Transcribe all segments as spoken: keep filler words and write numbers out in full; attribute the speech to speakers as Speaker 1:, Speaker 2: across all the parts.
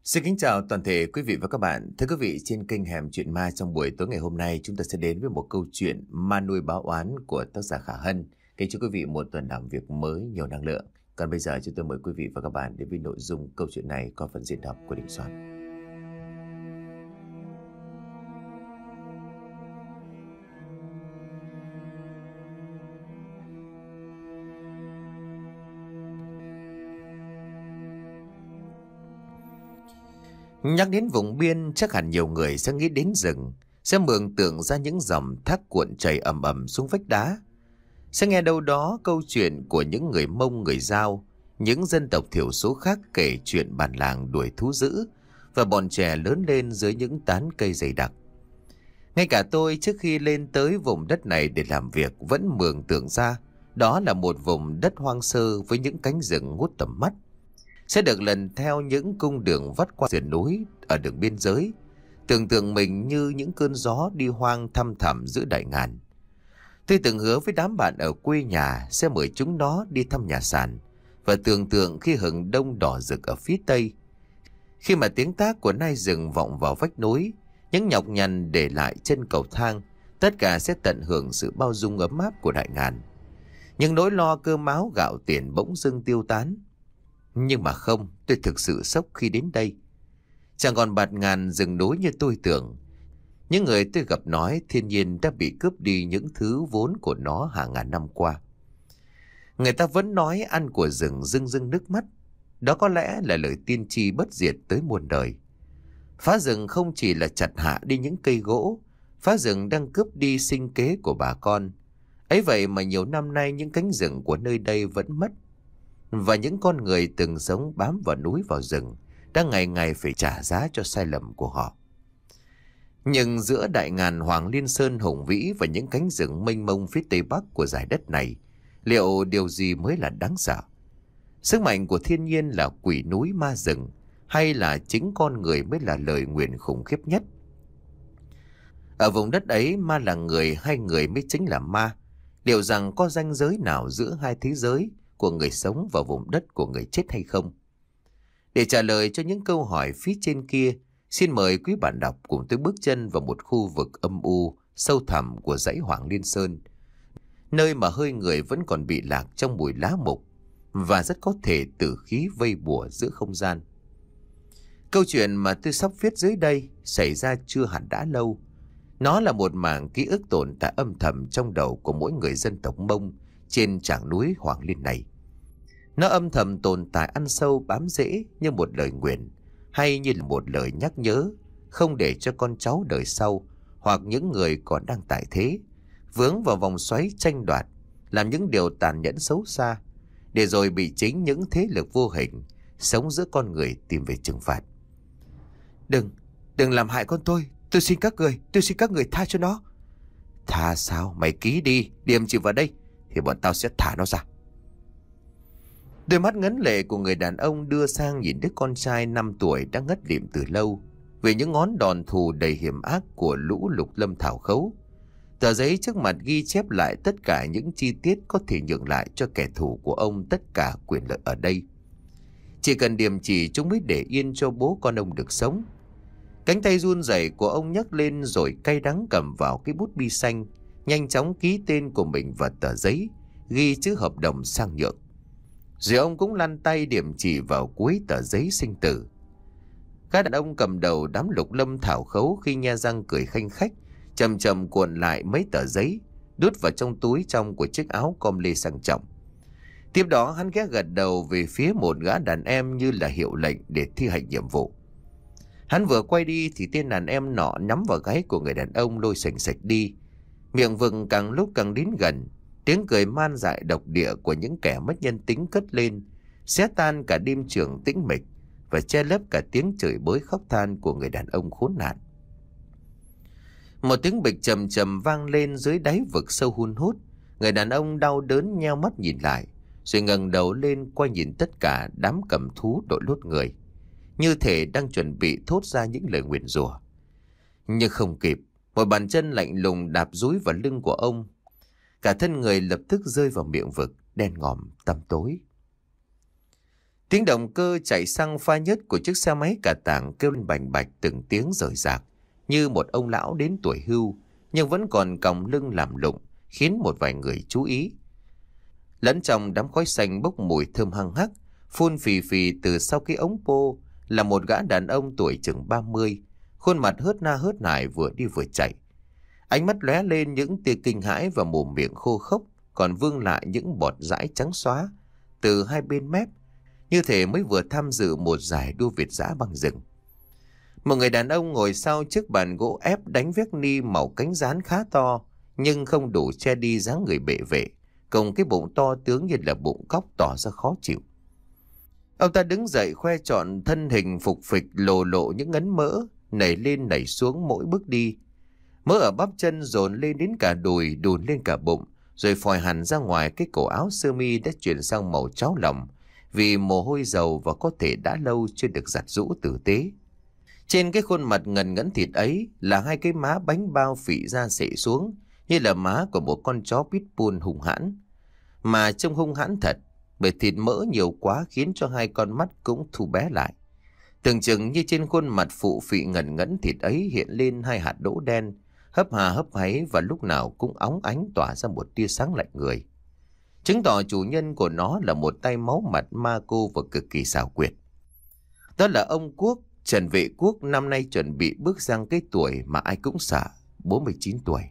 Speaker 1: Xin kính chào toàn thể quý vị và các bạn. Thưa quý vị, trên kênh Hẻm Chuyện Ma trong buổi tối ngày hôm nay, chúng ta sẽ đến với một câu chuyện ma nuôi báo oán của tác giả Khả Hân. Kính chúc quý vị một tuần làm việc mới nhiều năng lượng. Còn bây giờ chúng tôi mời quý vị và các bạn đến với nội dung câu chuyện này qua phần diễn đọc của Đình Soạn. Nhắc đến vùng biên, chắc hẳn nhiều người sẽ nghĩ đến rừng, sẽ mường tượng ra những dòng thác cuộn chảy ầm ầm xuống vách đá. Sẽ nghe đâu đó câu chuyện của những người Mông, người Dao, những dân tộc thiểu số khác kể chuyện bản làng đuổi thú dữ và bọn trẻ lớn lên dưới những tán cây dày đặc. Ngay cả tôi trước khi lên tới vùng đất này để làm việc vẫn mường tượng ra đó là một vùng đất hoang sơ với những cánh rừng ngút tầm mắt, sẽ được lần theo những cung đường vắt qua sườn núi ở đường biên giới, tưởng tượng mình như những cơn gió đi hoang thăm thẳm giữa đại ngàn. Tôi từng hứa với đám bạn ở quê nhà sẽ mời chúng nó đi thăm nhà sàn và tưởng tượng khi hừng đông đỏ rực ở phía tây, khi mà tiếng tác của nai rừng vọng vào vách núi, những nhọc nhằn để lại chân cầu thang, tất cả sẽ tận hưởng sự bao dung ấm áp của đại ngàn. Những nỗi lo cơm áo gạo tiền bỗng dưng tiêu tán. Nhưng mà không, tôi thực sự sốc khi đến đây. Chẳng còn bạt ngàn rừng núi như tôi tưởng. Những người tôi gặp nói thiên nhiên đã bị cướp đi những thứ vốn của nó hàng ngàn năm qua. Người ta vẫn nói ăn của rừng rưng rưng nước mắt. Đó có lẽ là lời tiên tri bất diệt tới muôn đời. Phá rừng không chỉ là chặt hạ đi những cây gỗ, phá rừng đang cướp đi sinh kế của bà con. Ấy vậy mà nhiều năm nay những cánh rừng của nơi đây vẫn mất. Và những con người từng sống bám vào núi vào rừng đang ngày ngày phải trả giá cho sai lầm của họ. Nhưng giữa đại ngàn Hoàng Liên Sơn hùng vĩ và những cánh rừng mênh mông phía tây bắc của dải đất này, liệu điều gì mới là đáng sợ? Sức mạnh của thiên nhiên là quỷ núi ma rừng, hay là chính con người mới là lời nguyền khủng khiếp nhất? Ở vùng đất ấy, ma là người hay người mới chính là ma? Liệu rằng có ranh giới nào giữa hai thế giới của người sống và vùng đất của người chết hay không? Để trả lời cho những câu hỏi phía trên kia, xin mời quý bạn đọc cùng tôi bước chân vào một khu vực âm u, sâu thẳm của dãy Hoàng Liên Sơn, nơi mà hơi người vẫn còn bị lạc trong bụi lá mục và rất có thể tử khí vây bùa giữa không gian. Câu chuyện mà tôi sắp viết dưới đây xảy ra chưa hẳn đã lâu. Nó là một mảng ký ức tồn tại âm thầm trong đầu của mỗi người dân tộc Mông trên trảng núi Hoàng Liên này. Nó âm thầm tồn tại ăn sâu bám rễ như một lời nguyền, hay như là một lời nhắc nhớ, không để cho con cháu đời sau hoặc những người còn đang tại thế vướng vào vòng xoáy tranh đoạt, làm những điều tàn nhẫn xấu xa, để rồi bị chính những thế lực vô hình sống giữa con người tìm về trừng phạt. Đừng, đừng làm hại con tôi, tôi xin các người, tôi xin các người tha cho nó. Tha sao? Mày ký đi, điểm chỉ vào đây, thì bọn tao sẽ thả nó ra. Đôi mắt ngấn lệ của người đàn ông đưa sang nhìn đứa con trai năm tuổi đã ngất lịm từ lâu vì những ngón đòn thù đầy hiểm ác của lũ Lục Lâm Thảo Khấu. Tờ giấy trước mặt ghi chép lại tất cả những chi tiết có thể nhượng lại cho kẻ thù của ông tất cả quyền lợi ở đây. Chỉ cần điểm chỉ chúng mới để yên cho bố con ông được sống. Cánh tay run rẩy của ông nhấc lên rồi cay đắng cầm vào cái bút bi xanh, nhanh chóng ký tên của mình vào tờ giấy, ghi chữ hợp đồng sang nhượng. Rồi ông cũng lăn tay điểm chỉ vào cuối tờ giấy sinh tử. Các đàn ông cầm đầu đám Lục Lâm Thảo Khấu khi nhe răng cười khanh khách, chầm chầm cuộn lại mấy tờ giấy, đút vào trong túi trong của chiếc áo com lê sang trọng. Tiếp đó hắn ghé gật đầu về phía một gã đàn em như là hiệu lệnh để thi hành nhiệm vụ. Hắn vừa quay đi thì tên đàn em nọ nhắm vào gáy của người đàn ông lôi sành sạch đi. Miệng vừng càng lúc càng đến gần, tiếng cười man dại độc địa của những kẻ mất nhân tính cất lên, xé tan cả đêm trường tĩnh mịch và che lấp cả tiếng chửi bới khóc than của người đàn ông khốn nạn. Một tiếng bịch trầm trầm vang lên dưới đáy vực sâu hun hút. Người đàn ông đau đớn nheo mắt nhìn lại, rồi ngẩng đầu lên qua nhìn tất cả đám cầm thú đội lốt người, như thể đang chuẩn bị thốt ra những lời nguyền rủa. Nhưng không kịp, một bàn chân lạnh lùng đạp dúi vào lưng của ông. Cả thân người lập tức rơi vào miệng vực đen ngòm tăm tối. Tiếng động cơ chạy xăng pha nhớt của chiếc xe máy cà tàng kêu lên bành bạch từng tiếng rời rạc, như một ông lão đến tuổi hưu nhưng vẫn còn còng lưng làm lụng, khiến một vài người chú ý. Lẫn trong đám khói xanh bốc mùi thơm hăng hắc, phun phì phì từ sau cái ống pô là một gã đàn ông tuổi chừng ba mươi, khuôn mặt hớt na hớt nải vừa đi vừa chạy. Ánh mắt lóe lên những tia kinh hãi và mồm miệng khô khốc, còn vương lại những bọt dãi trắng xóa từ hai bên mép, như thể mới vừa tham dự một giải đua việt dã băng rừng. Một người đàn ông ngồi sau chiếc bàn gỗ ép đánh vét ni màu cánh rán khá to, nhưng không đủ che đi dáng người bệ vệ, cùng cái bụng to tướng như là bụng cóc tỏ ra khó chịu. Ông ta đứng dậy khoe trọn thân hình phục phịch, lồ lộ những ngấn mỡ, nảy lên nảy xuống mỗi bước đi. Mỡ ở bắp chân dồn lên đến cả đùi, đùn lên cả bụng, rồi phòi hẳn ra ngoài cái cổ áo sơ mi đã chuyển sang màu cháo lòng, vì mồ hôi dầu và có thể đã lâu chưa được giặt rũ tử tế. Trên cái khuôn mặt ngần ngấn thịt ấy là hai cái má bánh bao phị ra xệ xuống, như là má của một con chó pitbull hung hãn. Mà trông hung hãn thật, bởi thịt mỡ nhiều quá khiến cho hai con mắt cũng thu bé lại. Tưởng chừng như trên khuôn mặt phụ phị ngần ngấn thịt ấy hiện lên hai hạt đỗ đen, hấp hà hấp háy và lúc nào cũng óng ánh tỏa ra một tia sáng lạnh người, chứng tỏ chủ nhân của nó là một tay máu mặt ma cô và cực kỳ xảo quyệt. Đó là ông Quốc, Trần Vệ Quốc, năm nay chuẩn bị bước sang cái tuổi mà ai cũng sợ, bốn mươi chín tuổi.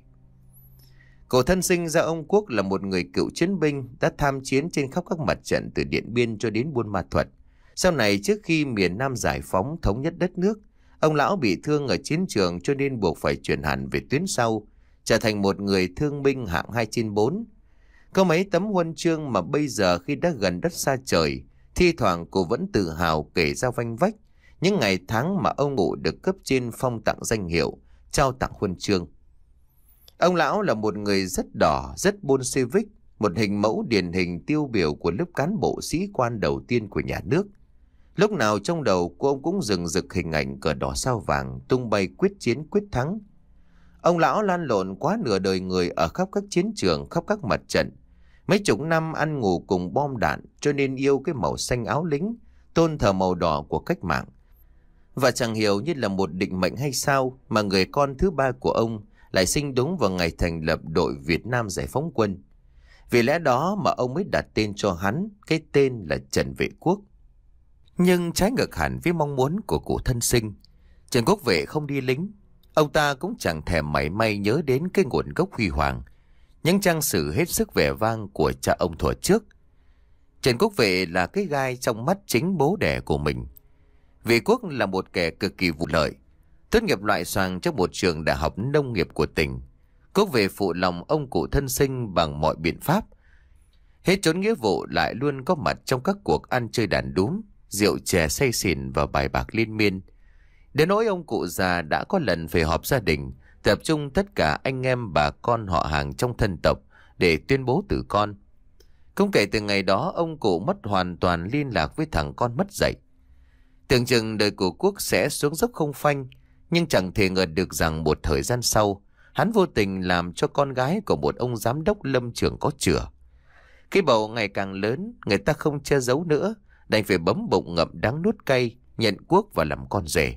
Speaker 1: Cổ thân sinh ra ông Quốc là một người cựu chiến binh đã tham chiến trên khắp các mặt trận từ Điện Biên cho đến Buôn Ma Thuột. Sau này, trước khi miền Nam giải phóng thống nhất đất nước, ông lão bị thương ở chiến trường cho nên buộc phải chuyển hẳn về tuyến sau, trở thành một người thương binh hạng hai trên bốn. Có mấy tấm huân chương mà bây giờ khi đã gần đất xa trời, thi thoảng cô vẫn tự hào kể ra vanh vách những ngày tháng mà ông Ngụ được cấp trên phong tặng danh hiệu, trao tặng huân chương. Ông lão là một người rất đỏ, rất Bolshevik, một hình mẫu điển hình tiêu biểu của lớp cán bộ sĩ quan đầu tiên của nhà nước. Lúc nào trong đầu của ông cũng rừng rực hình ảnh cờ đỏ sao vàng tung bay quyết chiến quyết thắng. Ông lão lan lộn quá nửa đời người ở khắp các chiến trường, khắp các mặt trận. Mấy chục năm ăn ngủ cùng bom đạn cho nên yêu cái màu xanh áo lính, tôn thờ màu đỏ của cách mạng. Và chẳng hiểu như là một định mệnh hay sao mà người con thứ ba của ông lại sinh đúng vào ngày thành lập đội Việt Nam Giải phóng quân. Vì lẽ đó mà ông mới đặt tên cho hắn cái tên là Trần Vệ Quốc. Nhưng trái ngược hẳn với mong muốn của cụ thân sinh, Trần Quốc Vệ không đi lính. Ông ta cũng chẳng thèm mảy may nhớ đến cái nguồn gốc huy hoàng, những trang sử hết sức vẻ vang của cha ông thuở trước. Trần Quốc Vệ là cái gai trong mắt chính bố đẻ của mình. Vệ Quốc là một kẻ cực kỳ vụ lợi, tốt nghiệp loại xoàng trong một trường đại học nông nghiệp của tỉnh. Quốc Vệ phụ lòng ông cụ thân sinh bằng mọi biện pháp. Hết trốn nghĩa vụ lại luôn có mặt trong các cuộc ăn chơi đàn đúm, rượu chè say xỉn và bài bạc liên miên. Đến nỗi ông cụ già đã có lần phải họp gia đình, tập trung tất cả anh em bà con họ hàng trong thân tộc để tuyên bố tử con. Cũng kể từ ngày đó, ông cụ mất hoàn toàn liên lạc với thằng con mất dạy. Tưởng chừng đời của Quốc sẽ xuống dốc không phanh, nhưng chẳng thể ngờ được rằng một thời gian sau, hắn vô tình làm cho con gái của một ông giám đốc lâm trường có chữa. Cái bầu ngày càng lớn, người ta không che giấu nữa, đành phải bấm bụng ngậm đắng nuốt cay, nhận Quốc và làm con rể.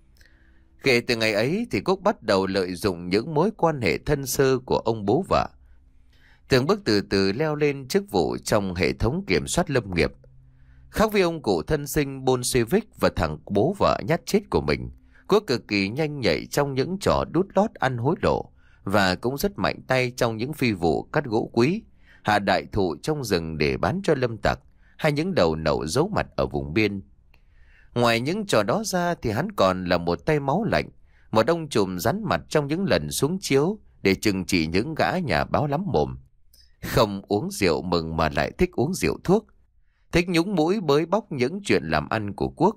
Speaker 1: Kể từ ngày ấy thì Quốc bắt đầu lợi dụng những mối quan hệ thân sơ của ông bố vợ, từng bước từ từ leo lên chức vụ trong hệ thống kiểm soát lâm nghiệp. Khác với ông cụ thân sinh Bolshevik và thằng bố vợ nhát chết của mình, Quốc cực kỳ nhanh nhạy trong những trò đút lót ăn hối lộ, và cũng rất mạnh tay trong những phi vụ cắt gỗ quý, hạ đại thụ trong rừng để bán cho lâm tặc, hay những đầu nậu giấu mặt ở vùng biên. Ngoài những trò đó ra thì hắn còn là một tay máu lạnh, một ông trùm rắn mặt trong những lần xuống chiếu để trừng trị những gã nhà báo lắm mồm. Không uống rượu mừng mà lại thích uống rượu thuốc, thích nhúng mũi bới bóc những chuyện làm ăn của Quốc.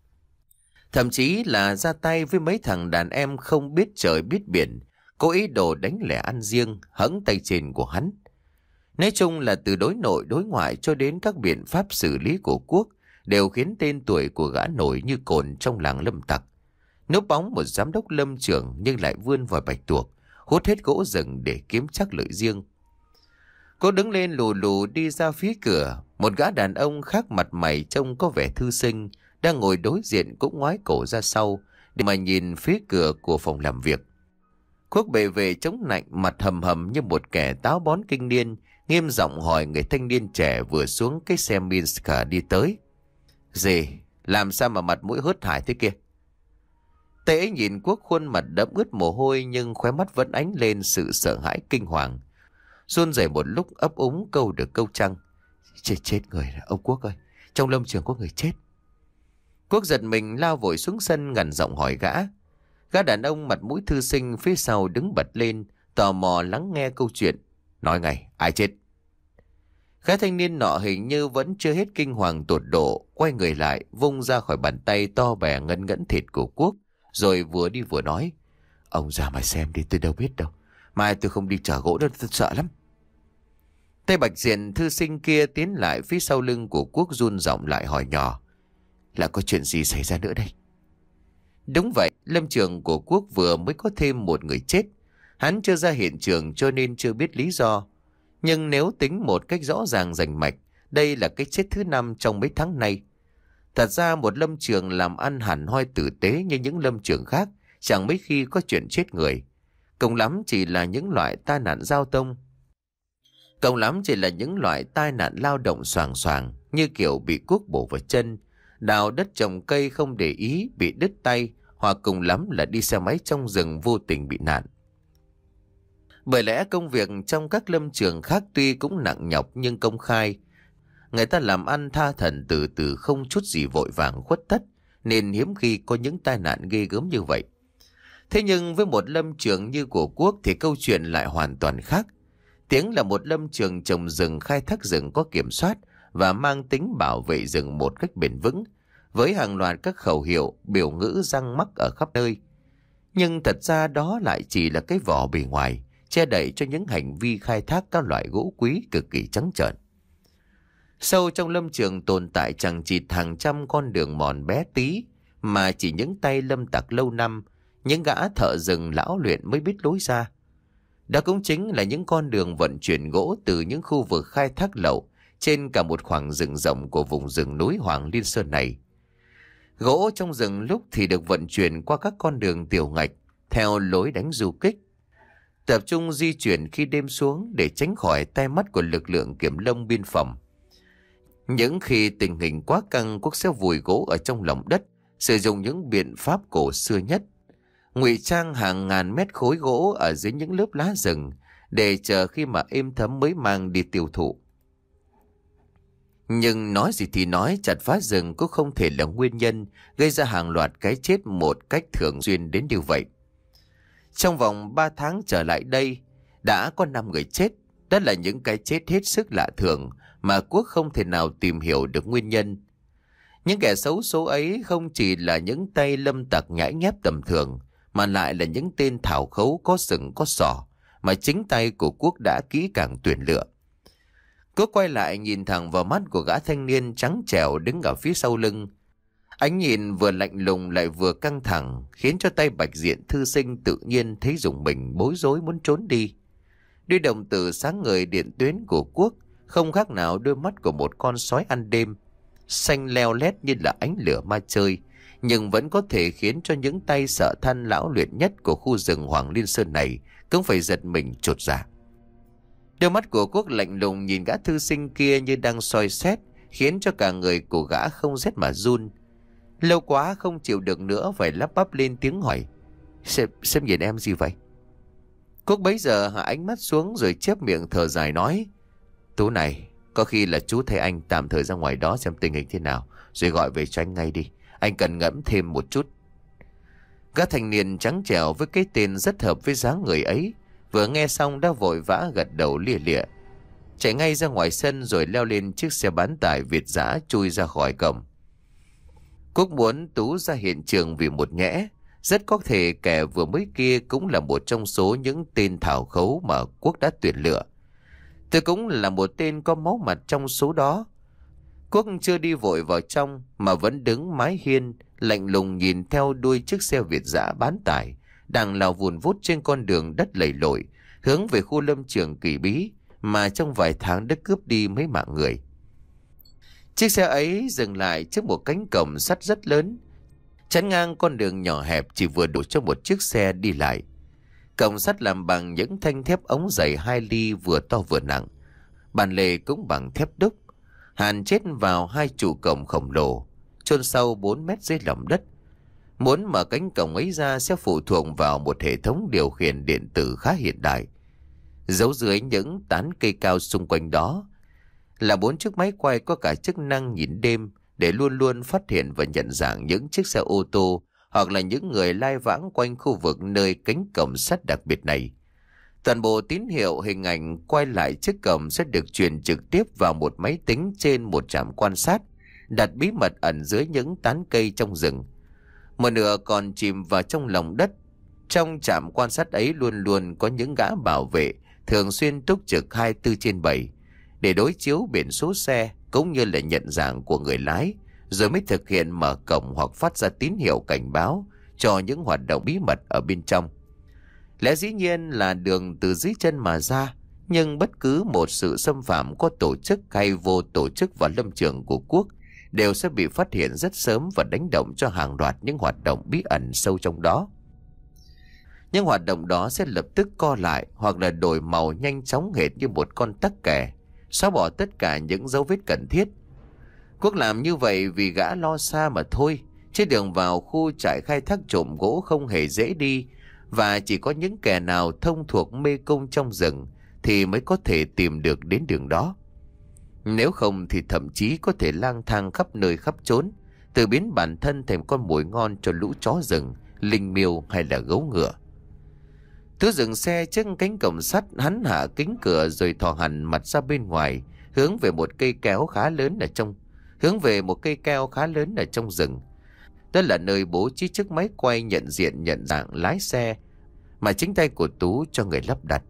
Speaker 1: Thậm chí là ra tay với mấy thằng đàn em không biết trời biết biển, có ý đồ đánh lẻ ăn riêng, hẫng tay trên của hắn. Nói chung là từ đối nội đối ngoại cho đến các biện pháp xử lý của Quốc đều khiến tên tuổi của gã nổi như cồn trong làng lâm tặc. Núp bóng một giám đốc lâm trường nhưng lại vươn vòi bạch tuộc, hút hết gỗ rừng để kiếm chắc lợi riêng. Cô đứng lên lù lù đi ra phía cửa, Một gã đàn ông khác mặt mày trông có vẻ thư sinh đang ngồi đối diện cũng ngoái cổ ra sau để mà nhìn phía cửa của phòng làm việc. Quốc bề về chống nạnh, mặt hầm hầm như một kẻ táo bón kinh niên, nghiêm giọng hỏi người thanh niên trẻ vừa xuống cái xe Minska đi tới. Gì? Làm sao mà mặt mũi hớt hải thế kia? Tay ấy nhìn Quốc khuôn mặt đẫm ướt mồ hôi nhưng khóe mắt vẫn ánh lên sự sợ hãi kinh hoàng. Run rẩy một lúc ấp úng câu được câu trăng. Chết chết người, ông Quốc ơi, trong lâm trường có người chết. Quốc giật mình lao vội xuống sân ngằn giọng hỏi gã. Gã đàn ông mặt mũi thư sinh phía sau đứng bật lên, tò mò lắng nghe câu chuyện. Nói ngay, ai chết? Gã thanh niên nọ hình như vẫn chưa hết kinh hoàng tột độ, quay người lại, vung ra khỏi bàn tay to bè ngấn ngẫn thịt của Quốc, rồi vừa đi vừa nói. Ông ra mà xem đi, tôi đâu biết đâu. Mai tôi không đi chở gỗ đâu, tôi sợ lắm. Tay bạch diện thư sinh kia tiến lại phía sau lưng của Quốc, run giọng lại hỏi nhỏ. Là có chuyện gì xảy ra nữa đây? Đúng vậy, lâm trường của Quốc vừa mới có thêm một người chết. Hắn chưa ra hiện trường cho nên chưa biết lý do. Nhưng nếu tính một cách rõ ràng rành mạch, đây là cái chết thứ năm trong mấy tháng nay. Thật ra một lâm trường làm ăn hẳn hoi tử tế như những lâm trường khác chẳng mấy khi có chuyện chết người. Cùng lắm chỉ là những loại tai nạn giao thông. Cùng lắm chỉ là những loại tai nạn lao động xoàng xoàng như kiểu bị cuốc bổ vào chân, đào đất trồng cây không để ý bị đứt tay, hoặc cùng lắm là đi xe máy trong rừng vô tình bị nạn. Bởi lẽ công việc trong các lâm trường khác tuy cũng nặng nhọc nhưng công khai. Người ta làm ăn tha thần từ từ không chút gì vội vàng khuất tất, nên hiếm khi có những tai nạn ghê gớm như vậy. Thế nhưng với một lâm trường như của Quốc thì câu chuyện lại hoàn toàn khác. Tiếng là một lâm trường trồng rừng, khai thác rừng có kiểm soát và mang tính bảo vệ rừng một cách bền vững, với hàng loạt các khẩu hiệu, biểu ngữ răng mắc ở khắp nơi. Nhưng thật ra đó lại chỉ là cái vỏ bề ngoài, che đậy cho những hành vi khai thác các loại gỗ quý cực kỳ trắng trợn. Sâu trong lâm trường tồn tại chẳng chịt hàng trăm con đường mòn bé tí, mà chỉ những tay lâm tặc lâu năm, những gã thợ rừng lão luyện mới biết lối ra. Đó cũng chính là những con đường vận chuyển gỗ từ những khu vực khai thác lậu trên cả một khoảng rừng rộng của vùng rừng núi Hoàng Liên Sơn này. Gỗ trong rừng lúc thì được vận chuyển qua các con đường tiểu ngạch theo lối đánh du kích, tập trung di chuyển khi đêm xuống để tránh khỏi tay mắt của lực lượng kiểm lâm biên phòng. Những khi tình hình quá căng, Quốc sẽ vùi gỗ ở trong lòng đất, sử dụng những biện pháp cổ xưa nhất, ngụy trang hàng ngàn mét khối gỗ ở dưới những lớp lá rừng để chờ khi mà êm thấm mới mang đi tiêu thụ. Nhưng nói gì thì nói, chặt phá rừng cũng không thể là nguyên nhân gây ra hàng loạt cái chết một cách thường xuyên đến như vậy. Trong vòng ba tháng trở lại đây, đã có năm người chết. Đó là những cái chết hết sức lạ thường mà Quốc không thể nào tìm hiểu được nguyên nhân. Những kẻ xấu số ấy không chỉ là những tay lâm tặc nhãi nhép tầm thường, mà lại là những tên thảo khấu có sừng có sỏ mà chính tay của Quốc đã kỹ càng tuyển lựa. Quốc quay lại nhìn thẳng vào mắt của gã thanh niên trắng trẻo đứng ở phía sau lưng. Ánh nhìn vừa lạnh lùng lại vừa căng thẳng, khiến cho tay bạch diện thư sinh tự nhiên thấy rùng mình, bối rối muốn trốn đi. Đôi đồng tử sáng ngời điện tuyến của Quốc không khác nào đôi mắt của một con sói ăn đêm, xanh leo lét như là ánh lửa ma chơi, nhưng vẫn có thể khiến cho những tay sợ than lão luyện nhất của khu rừng Hoàng Liên Sơn này cũng phải giật mình chột dạ. Đôi mắt của Quốc lạnh lùng nhìn gã thư sinh kia như đang soi xét, khiến cho cả người của gã không rét mà run. Lâu quá không chịu được nữa, phải lắp bắp lên tiếng hỏi. Sếp, sếp nhìn em gì vậy? Quốc bấy giờ hạ ánh mắt xuống rồi chép miệng thở dài nói. Tú này, có khi là chú thấy anh tạm thời ra ngoài đó xem tình hình thế nào, rồi gọi về cho anh ngay đi. Anh cần ngẫm thêm một chút. Gã thanh niên trắng trẻo với cái tên rất hợp với dáng người ấy, vừa nghe xong đã vội vã gật đầu lia lịa, chạy ngay ra ngoài sân rồi leo lên chiếc xe bán tải Việt dã chui ra khỏi cổng. Quốc muốn Tú ra hiện trường vì một nhẽ, rất có thể kẻ vừa mới kia cũng là một trong số những tên thảo khấu mà Quốc đã tuyển lựa. Tôi cũng là một tên có máu mặt trong số đó. Quốc chưa đi vội vào trong mà vẫn đứng mái hiên lạnh lùng nhìn theo đuôi chiếc xe Việt dã bán tải đang lao vùn vút trên con đường đất lầy lội hướng về khu lâm trường kỳ bí mà trong vài tháng đã cướp đi mấy mạng người. Chiếc xe ấy dừng lại trước một cánh cổng sắt rất lớn, chắn ngang con đường nhỏ hẹp chỉ vừa đủ cho một chiếc xe đi lại. Cổng sắt làm bằng những thanh thép ống dày hai ly vừa to vừa nặng. Bàn lề cũng bằng thép đúc. Hàn chết vào hai trụ cổng khổng lồ, chôn sâu bốn mét dưới lòng đất. Muốn mở cánh cổng ấy ra sẽ phụ thuộc vào một hệ thống điều khiển điện tử khá hiện đại. Giấu dưới những tán cây cao xung quanh đó là bốn chiếc máy quay có cả chức năng nhìn đêm để luôn luôn phát hiện và nhận dạng những chiếc xe ô tô hoặc là những người lai vãng quanh khu vực nơi cánh cổng sắt đặc biệt này. Toàn bộ tín hiệu hình ảnh quay lại chiếc cổng sẽ được truyền trực tiếp vào một máy tính trên một trạm quan sát đặt bí mật ẩn dưới những tán cây trong rừng. Một nửa còn chìm vào trong lòng đất. Trong trạm quan sát ấy luôn luôn có những gã bảo vệ thường xuyên túc trực hai mươi bốn trên bảy để đối chiếu biển số xe cũng như là nhận dạng của người lái, rồi mới thực hiện mở cổng hoặc phát ra tín hiệu cảnh báo cho những hoạt động bí mật ở bên trong. Lẽ dĩ nhiên là đường từ dưới chân mà ra, nhưng bất cứ một sự xâm phạm có tổ chức hay vô tổ chức vào lâm trường của Quốc đều sẽ bị phát hiện rất sớm và đánh động cho hàng loạt những hoạt động bí ẩn sâu trong đó. Những hoạt động đó sẽ lập tức co lại hoặc là đổi màu nhanh chóng hệt như một con tắc kè, xóa bỏ tất cả những dấu vết cần thiết. Quốc làm như vậy vì gã lo xa mà thôi. Trên đường vào khu trại khai thác trộm gỗ không hề dễ đi, và chỉ có những kẻ nào thông thuộc mê cung trong rừng thì mới có thể tìm được đến đường đó. Nếu không thì thậm chí có thể lang thang khắp nơi khắp chốn, tự biến bản thân thành con mồi ngon cho lũ chó rừng, linh miêu hay là gấu ngựa. Tú dừng xe trước cánh cổng sắt, hắn hạ kính cửa rồi thò hẳn mặt ra bên ngoài, hướng về một cây kéo khá lớn ở trong, hướng về một cây keo khá lớn ở trong rừng. Đó là nơi bố trí chiếc máy quay nhận diện nhận dạng lái xe mà chính tay của Tú cho người lắp đặt.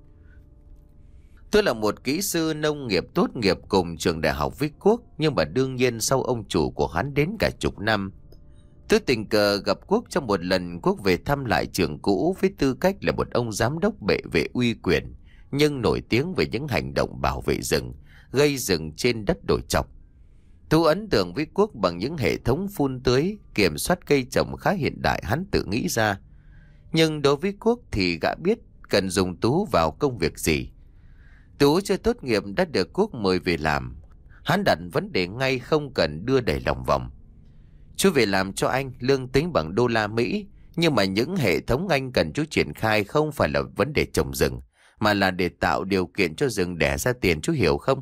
Speaker 1: Tôi là một kỹ sư nông nghiệp tốt nghiệp cùng trường đại học với Quốc, nhưng mà đương nhiên sau ông chủ của hắn đến cả chục năm. Tôi tình cờ gặp Quốc trong một lần Quốc về thăm lại trường cũ với tư cách là một ông giám đốc bệ vệ uy quyền, nhưng nổi tiếng về những hành động bảo vệ rừng, gây rừng trên đất đồi chọc. Tú ấn tượng với Quốc bằng những hệ thống phun tưới, kiểm soát cây trồng khá hiện đại hắn tự nghĩ ra. Nhưng đối với Quốc thì gã biết cần dùng Tú vào công việc gì. Tú chưa tốt nghiệp đã được Quốc mời về làm. Hắn đặt vấn đề ngay không cần đưa đẩy lòng vòng. Chú về làm cho anh, lương tính bằng đô la Mỹ, nhưng mà những hệ thống anh cần chú triển khai không phải là vấn đề trồng rừng, mà là để tạo điều kiện cho rừng đẻ ra tiền, chú hiểu không?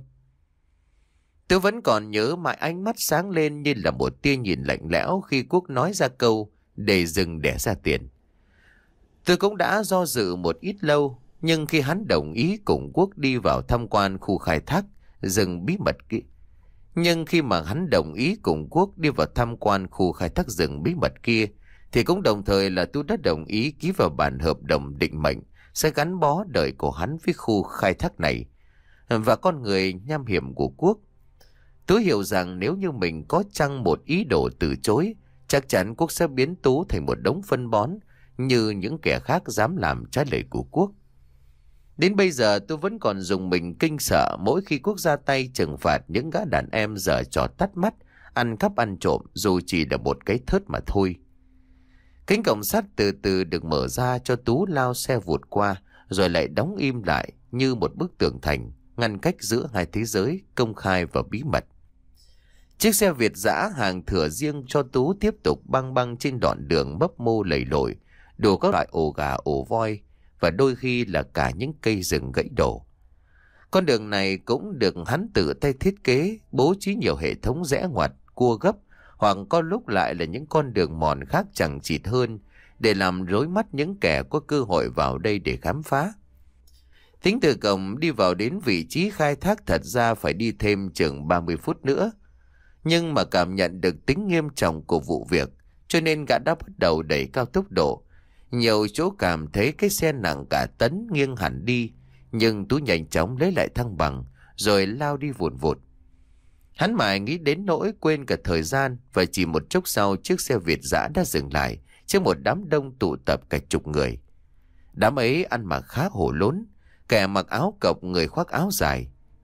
Speaker 1: Tôi vẫn còn nhớ mãi ánh mắt sáng lên như là một tia nhìn lạnh lẽo khi Quốc nói ra câu để rừng đẻ ra tiền. Tôi cũng đã do dự một ít lâu, nhưng khi hắn đồng ý cùng Quốc đi vào tham quan khu khai thác rừng bí mật kia, nhưng khi mà hắn đồng ý cùng Quốc đi vào tham quan khu khai thác rừng bí mật kia, thì cũng đồng thời là tôi đã đồng ý ký vào bản hợp đồng định mệnh sẽ gắn bó đời của hắn với khu khai thác này và con người nham hiểm của Quốc. Tôi hiểu rằng nếu như mình có chăng một ý đồ từ chối, chắc chắn Quốc sẽ biến Tú thành một đống phân bón như những kẻ khác dám làm trái lời của Quốc. Đến bây giờ tôi vẫn còn dùng mình kinh sợ mỗi khi Quốc ra tay trừng phạt những gã đàn em giở trò tắt mắt, ăn cắp ăn trộm dù chỉ là một cái thớt mà thôi. Cánh cổng sắt từ từ được mở ra cho Tú lao xe vụt qua, rồi lại đóng im lại như một bức tường thành, ngăn cách giữa hai thế giới công khai và bí mật. Chiếc xe Việt dã hàng thửa riêng cho Tú tiếp tục băng băng trên đoạn đường bấp mô lầy lội, đủ các loại ổ gà ổ voi và đôi khi là cả những cây rừng gãy đổ. Con đường này cũng được hắn tự tay thiết kế, bố trí nhiều hệ thống rẽ ngoặt, cua gấp, hoặc có lúc lại là những con đường mòn khác chẳng chịt hơn để làm rối mắt những kẻ có cơ hội vào đây để khám phá. Tính từ cổng đi vào đến vị trí khai thác thật ra phải đi thêm chừng ba mươi phút nữa. Nhưng mà cảm nhận được tính nghiêm trọng của vụ việc, cho nên gã đã bắt đầu đẩy cao tốc độ. Nhiều chỗ cảm thấy cái xe nặng cả tấn nghiêng hẳn đi, nhưng Tú nhanh chóng lấy lại thăng bằng, rồi lao đi vụt vụt. Hắn mãi nghĩ đến nỗi quên cả thời gian, và chỉ một chốc sau chiếc xe Việt dã đã dừng lại trước một đám đông tụ tập cả chục người. Đám ấy ăn mặc khá hổ lốn, kẻ mặc áo cộc, người khoác áo dài,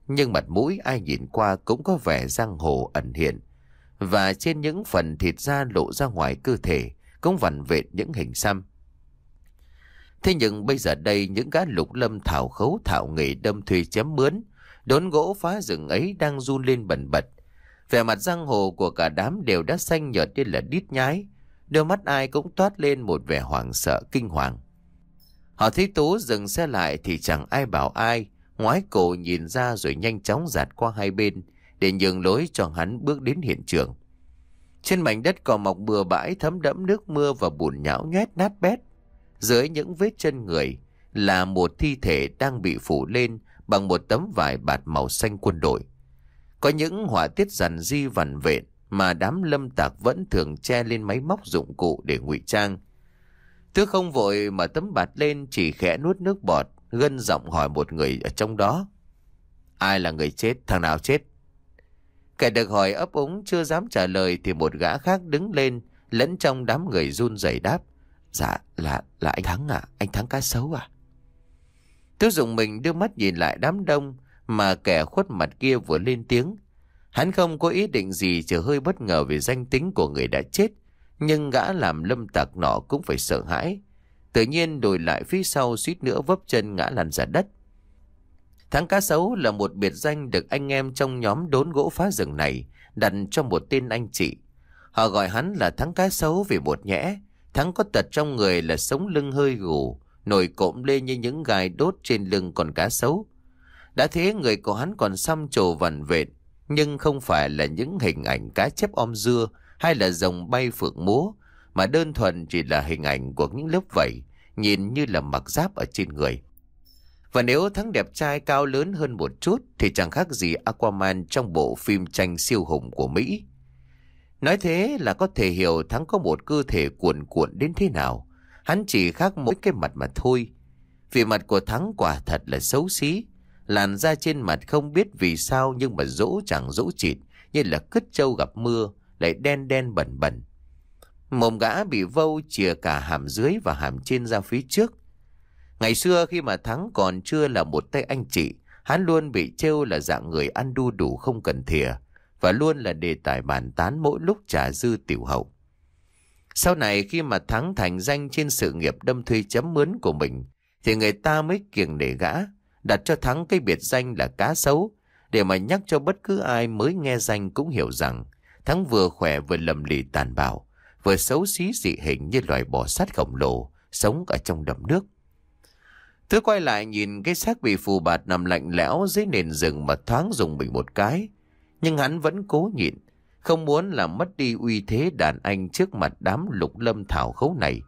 Speaker 1: nhưng mặt mũi ai nhìn qua cũng có vẻ giang hồ ẩn hiện. Và trên những phần thịt da lộ ra ngoài cơ thể cũng vằn vện những hình xăm. Thế nhưng bây giờ đây những gã lục lâm thảo khấu thạo nghề đâm thuê chém mướn, đốn gỗ phá rừng ấy đang run lên bần bật. Vẻ mặt giang hồ của cả đám đều đã xanh nhợt như là đít nhái. Đôi mắt ai cũng toát lên một vẻ hoảng sợ kinh hoàng. Họ thấy Tú dừng xe lại thì chẳng ai bảo ai, ngoái cổ nhìn ra rồi nhanh chóng dạt qua hai bên để nhường lối cho hắn bước đến hiện trường. Trên mảnh đất cỏ mọc bừa bãi thấm đẫm nước mưa và bùn nhão nhoét nát bét. Dưới những vết chân người là một thi thể đang bị phủ lên bằng một tấm vải bạt màu xanh quân đội. Có những họa tiết rằn di vằn vện mà đám lâm tặc vẫn thường che lên máy móc dụng cụ để ngụy trang. Thứ không vội mà tấm bạt lên, chỉ khẽ nuốt nước bọt, gân giọng hỏi một người ở trong đó: "Ai là người chết? Thằng nào chết?" Kẻ được hỏi ấp úng chưa dám trả lời thì một gã khác đứng lên, lẫn trong đám người run rẩy đáp: "Dạ là là anh Thắng à, anh Thắng cá sấu à." Tú dùng mình đưa mắt nhìn lại đám đông mà kẻ khuất mặt kia vừa lên tiếng. Hắn không có ý định gì, chỉ hơi bất ngờ về danh tính của người đã chết, nhưng gã làm lâm tặc nọ cũng phải sợ hãi. Tự nhiên lùi lại phía sau, suýt nữa vấp chân ngã lăn ra đất. Thắng cá sấu là một biệt danh được anh em trong nhóm đốn gỗ phá rừng này đặt cho một tên anh chị. Họ gọi hắn là Thắng cá sấu vì một nhẽ Thắng có tật trong người là sống lưng hơi gù, nổi cộm lên như những gai đốt trên lưng con cá sấu. Đã thế người của hắn còn xăm trổ vằn vện, nhưng không phải là những hình ảnh cá chép om dưa hay là rồng bay phượng múa, mà đơn thuần chỉ là hình ảnh của những lớp vảy nhìn như là mặc giáp ở trên người. Và nếu Thắng đẹp trai cao lớn hơn một chút thì chẳng khác gì Aquaman trong bộ phim tranh siêu hùng của Mỹ. Nói thế là có thể hiểu Thắng có một cơ thể cuồn cuộn đến thế nào. Hắn chỉ khác mỗi cái mặt mà thôi. Vì mặt của Thắng quả thật là xấu xí. Làn da trên mặt không biết vì sao nhưng mà rỗ chẳng rỗ chịt, như là cứt trâu gặp mưa, lại đen đen bẩn bẩn. Mồm gã bị vâu chìa cả hàm dưới và hàm trên ra phía trước. Ngày xưa khi mà Thắng còn chưa là một tay anh chị, hắn luôn bị trêu là dạng người ăn đu đủ không cần thìa, và luôn là đề tài bàn tán mỗi lúc trà dư tiểu hậu. Sau này khi mà Thắng thành danh trên sự nghiệp đâm thuê chém mướn của mình, thì người ta mới kiêng nể gã, đặt cho Thắng cái biệt danh là cá sấu, để mà nhắc cho bất cứ ai mới nghe danh cũng hiểu rằng Thắng vừa khỏe vừa lầm lì tàn bạo, vừa xấu xí dị hình như loài bò sát khổng lồ sống ở trong đầm nước. Tôi quay lại nhìn cái xác bị phù bạt nằm lạnh lẽo dưới nền rừng mà thoáng dùng mình một cái, nhưng hắn vẫn cố nhịn, không muốn làm mất đi uy thế đàn anh trước mặt đám lục lâm thảo khấu này.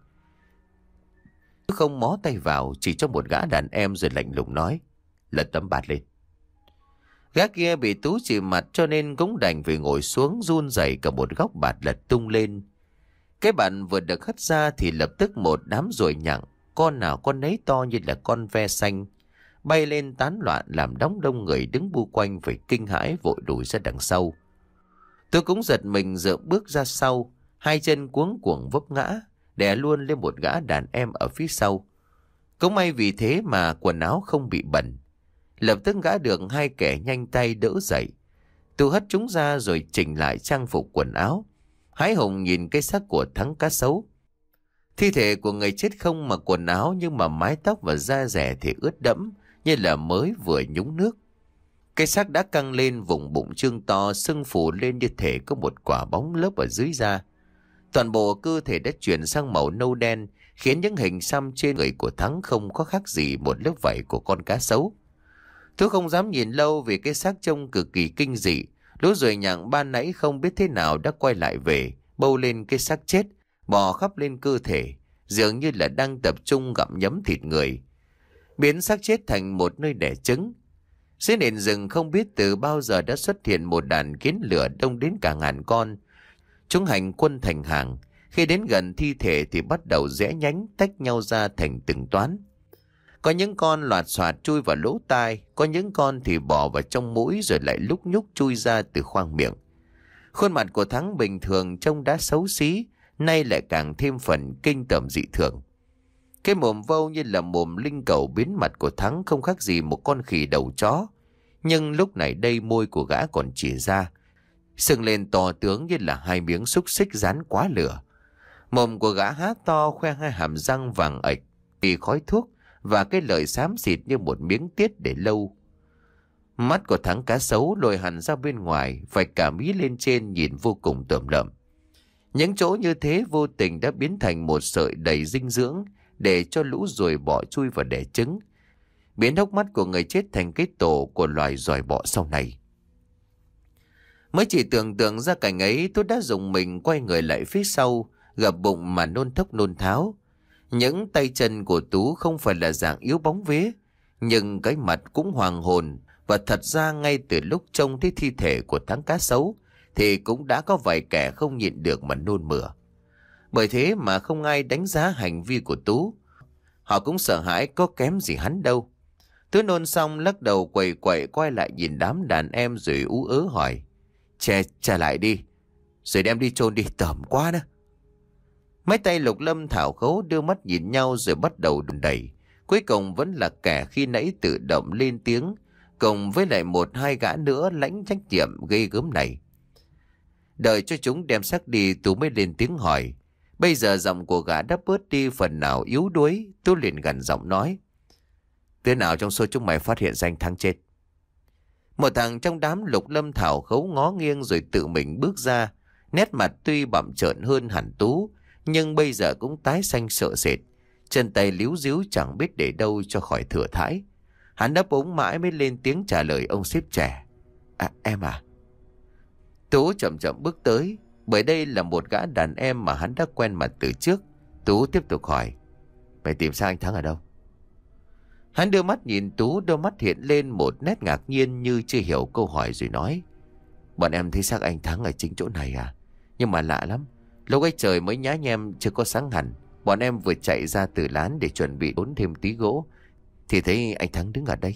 Speaker 1: Không mó tay vào, chỉ cho một gã đàn em rồi lạnh lùng nói: "Lật tấm bạt lên." Gã kia bị Tú chỉ mặt cho nên cũng đành phải ngồi xuống, run rẩy cả một góc bạt lật tung lên. Cái bạt vừa được hất ra thì lập tức một đám ruồi nhặng, con nào con nấy to như là con ve xanh, bay lên tán loạn làm đống đông người đứng bu quanh phải kinh hãi vội lùi ra đằng sau. Tôi cũng giật mình dựa bước ra sau, hai chân cuống cuồng vấp ngã, đè luôn lên một gã đàn em ở phía sau. Cũng may vì thế mà quần áo không bị bẩn. Lập tức gã được hai kẻ nhanh tay đỡ dậy. Tôi hất chúng ra rồi chỉnh lại trang phục quần áo, hái hùng nhìn cái xác của Thắng cá sấu. Thi thể của người chết không mặc quần áo, nhưng mà mái tóc và da dẻ thì ướt đẫm như là mới vừa nhúng nước. Cái xác đã căng lên, vùng bụng trương to, sưng phù lên như thể có một quả bóng lớp ở dưới da. Toàn bộ cơ thể đã chuyển sang màu nâu đen, khiến những hình xăm trên người của Thắng không có khác gì một lớp vảy của con cá sấu. Tôi không dám nhìn lâu vì cái xác trông cực kỳ kinh dị. Lũ ruồi nhặng ban nãy không biết thế nào đã quay lại về, bâu lên cái xác chết, bò khắp lên cơ thể, dường như là đang tập trung gặm nhấm thịt người, biến xác chết thành một nơi đẻ trứng. Dưới nền rừng không biết từ bao giờ đã xuất hiện một đàn kiến lửa đông đến cả ngàn con. Chúng hành quân thành hàng, khi đến gần thi thể thì bắt đầu rẽ nhánh tách nhau ra thành từng toán. Có những con loạt xoạt chui vào lỗ tai, có những con thì bò vào trong mũi rồi lại lúc nhúc chui ra từ khoang miệng. Khuôn mặt của Thắng bình thường trông đã xấu xí, nay lại càng thêm phần kinh tởm dị thường. Cái mồm vâu như là mồm linh cầu, biến mặt của Thắng không khác gì một con khỉ đầu chó, Nhưng lúc này đây môi của gã còn chỉ ra, sưng lên to tướng như là hai miếng xúc xích dán quá lửa. Mồm của gã há to khoe hai hàm răng vàng ạch vì khói thuốc và cái lời xám xịt như một miếng tiết để lâu. Mắt của thằng cá sấu lồi hẳn ra bên ngoài, vạch cả mí lên trên nhìn vô cùng tởm lợm. Những chỗ như thế vô tình đã biến thành một sợi đầy dinh dưỡng để cho lũ ruồi bọ chui vào đẻ trứng, biến hốc mắt của người chết thành cái tổ của loài giòi bọ sau này. Mới chỉ tưởng tượng ra cảnh ấy, tôi đã dùng mình quay người lại phía sau, gập bụng mà nôn thốc nôn tháo. Những tay chân của Tú không phải là dạng yếu bóng vía, nhưng cái mặt cũng hoàng hồn, và thật ra ngay từ lúc trông thấy thi thể của thằng cá sấu thì cũng đã có vài kẻ không nhịn được mà nôn mửa. Bởi thế mà không ai đánh giá hành vi của Tú. Họ cũng sợ hãi có kém gì hắn đâu. Tú nôn xong lắc đầu quẩy quẩy quay lại nhìn đám đàn em rồi ú ớ hỏi: Che trả lại đi, rồi đem đi chôn đi, tởm quá đó. Mấy tay Lục Lâm Thảo Khấu đưa mắt nhìn nhau rồi bắt đầu đùn đẩy. Cuối cùng vẫn là kẻ khi nãy tự động lên tiếng, cùng với lại một hai gã nữa lãnh trách nhiệm gây gớm này. Đợi cho chúng đem xác đi, Tú mới lên tiếng hỏi. Bây giờ giọng của gã đã bớt đi phần nào yếu đuối. Tú liền gằn giọng nói: Thế nào trong số chúng mày phát hiện ra anh Thắng chết? Một thằng trong đám Lục Lâm Thảo Khấu ngó nghiêng rồi tự mình bước ra. Nét mặt tuy bặm trợn hơn hẳn Tú, nhưng bây giờ cũng tái xanh sợ sệt, chân tay líu díu chẳng biết để đâu cho khỏi thừa thãi. Hắn đáp úng mãi mới lên tiếng trả lời ông sếp trẻ: À em à. Tú chậm chậm bước tới, bởi đây là một gã đàn em mà hắn đã quen mặt từ trước. Tú tiếp tục hỏi: Mày tìm sang anh Thắng ở đâu? Hắn đưa mắt nhìn Tú, đôi mắt hiện lên một nét ngạc nhiên như chưa hiểu câu hỏi rồi nói: Bọn em thấy xác anh Thắng ở chính chỗ này à? Nhưng mà lạ lắm, lúc ấy trời mới nhá nhem chưa có sáng hẳn. Bọn em vừa chạy ra từ lán để chuẩn bị đốn thêm tí gỗ thì thấy anh Thắng đứng ở đây.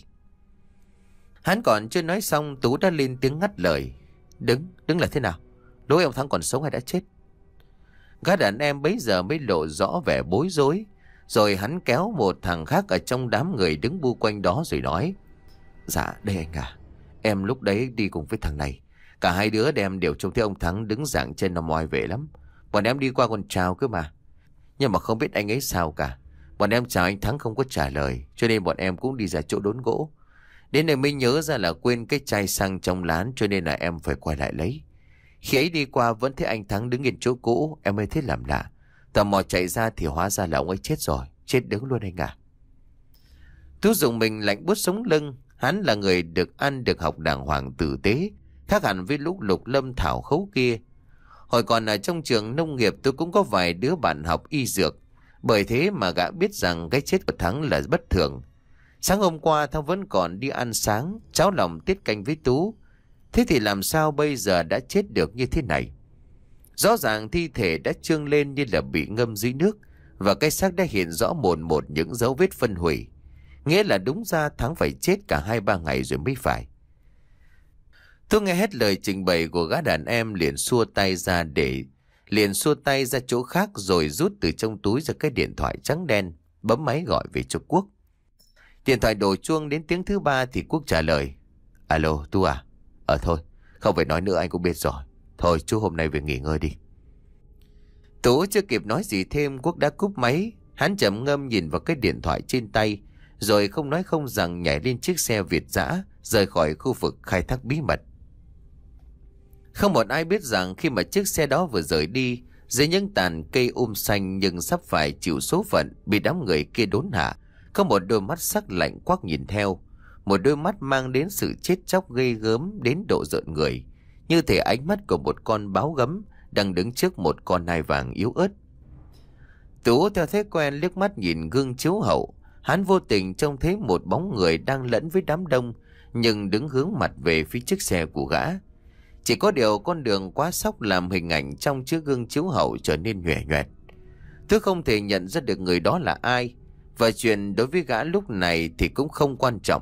Speaker 1: Hắn còn chưa nói xong, Tú đã lên tiếng ngắt lời: Đứng, đứng là thế nào? Lúc ông Thắng còn sống hay đã chết? Gã đàn em bấy giờ mới lộ rõ vẻ bối rối. Rồi hắn kéo một thằng khác ở trong đám người đứng bu quanh đó rồi nói: Dạ đây anh à, em lúc đấy đi cùng với thằng này. Cả hai đứa đem đều trông thấy ông Thắng đứng dạng chân nó moi về lắm. Bọn em đi qua còn chào cơ mà. Nhưng mà không biết anh ấy sao cả. Bọn em chào anh Thắng không có trả lời, cho nên bọn em cũng đi ra chỗ đốn gỗ. Đến nơi mới nhớ ra là quên cái chai xăng trong lán, cho nên là em phải quay lại lấy. Khi ấy đi qua vẫn thấy anh Thắng đứng yên chỗ cũ, em mới thấy làm lạ. Tò mò chạy ra thì hóa ra là ông ấy chết rồi. Chết đứng luôn anh à. Tú dùng mình lạnh buốt sống lưng. Hắn là người được ăn được học đàng hoàng tử tế, khác hẳn với lúc Lục Lâm Thảo Khấu kia. Hồi còn ở trong trường nông nghiệp tôi cũng có vài đứa bạn học y dược. Bởi thế mà gã biết rằng cái chết của Thắng là bất thường. Sáng hôm qua Thắng vẫn còn đi ăn sáng, cháo lòng tiết canh với Tú. Thế thì làm sao bây giờ đã chết được như thế này? Rõ ràng thi thể đã trương lên như là bị ngâm dưới nước, và cái xác đã hiện rõ mồn một những dấu vết phân hủy. Nghĩa là đúng ra Thắng phải chết cả hai ba ngày rồi mới phải. Tôi nghe hết lời trình bày của gã đàn em liền xua tay ra để liền xua tay ra chỗ khác, rồi rút từ trong túi ra cái điện thoại trắng đen, bấm máy gọi về cho Quốc. Điện thoại đổ chuông đến tiếng thứ ba thì Quốc trả lời: Alo Tu à? Ờ thôi, không phải nói nữa, anh cũng biết rồi. Thôi chú hôm nay về nghỉ ngơi đi. Tú chưa kịp nói gì thêm, Quốc đã cúp máy. Hắn trầm ngâm nhìn vào cái điện thoại trên tay, rồi không nói không rằng nhảy lên chiếc xe Việt dã rời khỏi khu vực khai thác bí mật. Không một ai biết rằng khi mà chiếc xe đó vừa rời đi, dưới những tàn cây um xanh nhưng sắp phải chịu số phận bị đám người kia đốn hạ, có một đôi mắt sắc lạnh quắc nhìn theo. Một đôi mắt mang đến sự chết chóc ghê gớm đến độ rợn người, như thể ánh mắt của một con báo gấm đang đứng trước một con nai vàng yếu ớt. Tú theo thói quen liếc mắt nhìn gương chiếu hậu. Hắn vô tình trông thấy một bóng người đang lẫn với đám đông, nhưng đứng hướng mặt về phía chiếc xe của gã. Chỉ có điều con đường quá sóc làm hình ảnh trong chiếc gương chiếu hậu trở nên nhòe nhoẹt. Tú không thể nhận ra được người đó là ai, và chuyện đối với gã lúc này thì cũng không quan trọng.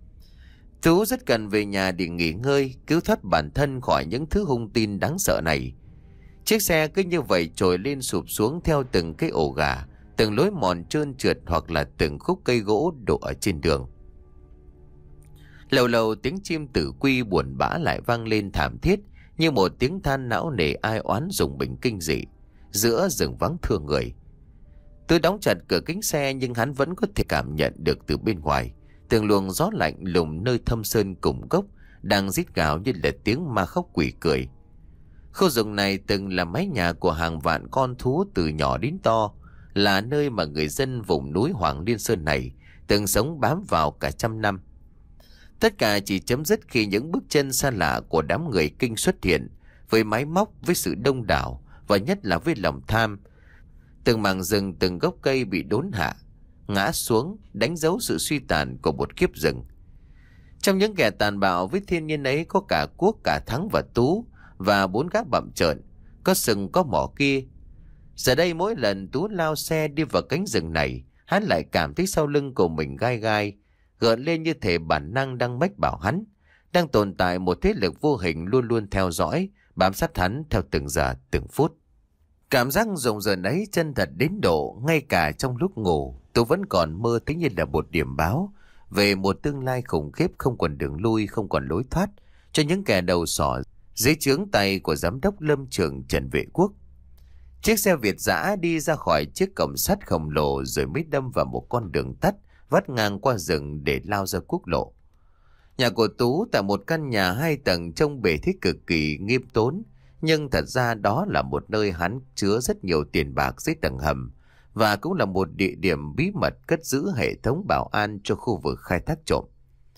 Speaker 1: Tú rất cần về nhà để nghỉ ngơi, cứu thoát bản thân khỏi những thứ hung tin đáng sợ này. Chiếc xe cứ như vậy trồi lên sụp xuống theo từng cái ổ gà, từng lối mòn trơn trượt hoặc là từng khúc cây gỗ đổ ở trên đường. Lâu lâu tiếng chim tử quy buồn bã lại vang lên thảm thiết, như một tiếng than não nề ai oán rùng mình kinh dị giữa rừng vắng thưa người. Tôi đóng chặt cửa kính xe nhưng hắn vẫn có thể cảm nhận được từ bên ngoài từng luồng gió lạnh lùng nơi thâm sơn cùng gốc đang rít gào như là tiếng ma khóc quỷ cười. Khu rừng này từng là mái nhà của hàng vạn con thú từ nhỏ đến to, là nơi mà người dân vùng núi Hoàng Liên Sơn này từng sống bám vào cả trăm năm. Tất cả chỉ chấm dứt khi những bước chân xa lạ của đám người kinh xuất hiện, với máy móc, với sự đông đảo và nhất là với lòng tham. Từng mảng rừng, từng gốc cây bị đốn hạ, ngã xuống, đánh dấu sự suy tàn của một kiếp rừng. Trong những kẻ tàn bạo với thiên nhiên ấy có cả Quốc, cả Thắng và Tú, và bốn gã bặm trợn, có sừng có mỏ kia. Giờ đây mỗi lần Tú lao xe đi vào cánh rừng này, hắn lại cảm thấy sau lưng của mình gai gai, gợn lên như thể bản năng đang mách bảo hắn. Đang tồn tại một thế lực vô hình luôn luôn theo dõi, bám sát hắn theo từng giờ, từng phút. Cảm giác rùng rợn ấy chân thật đến độ, ngay cả trong lúc ngủ, Tú vẫn còn mơ thấy như là một điểm báo về một tương lai khủng khiếp không còn đường lui, không còn lối thoát cho những kẻ đầu sỏ dưới trướng tay của giám đốc lâm trường Trần Vệ Quốc. Chiếc xe Việt dã đi ra khỏi chiếc cổng sắt khổng lồ rồi mới đâm vào một con đường tắt vắt ngang qua rừng để lao ra quốc lộ. Nhà của Tú tại một căn nhà hai tầng trông bề thế cực kỳ nghiêm tốn, nhưng thật ra đó là một nơi hắn chứa rất nhiều tiền bạc dưới tầng hầm, và cũng là một địa điểm bí mật cất giữ hệ thống bảo an cho khu vực khai thác trộm.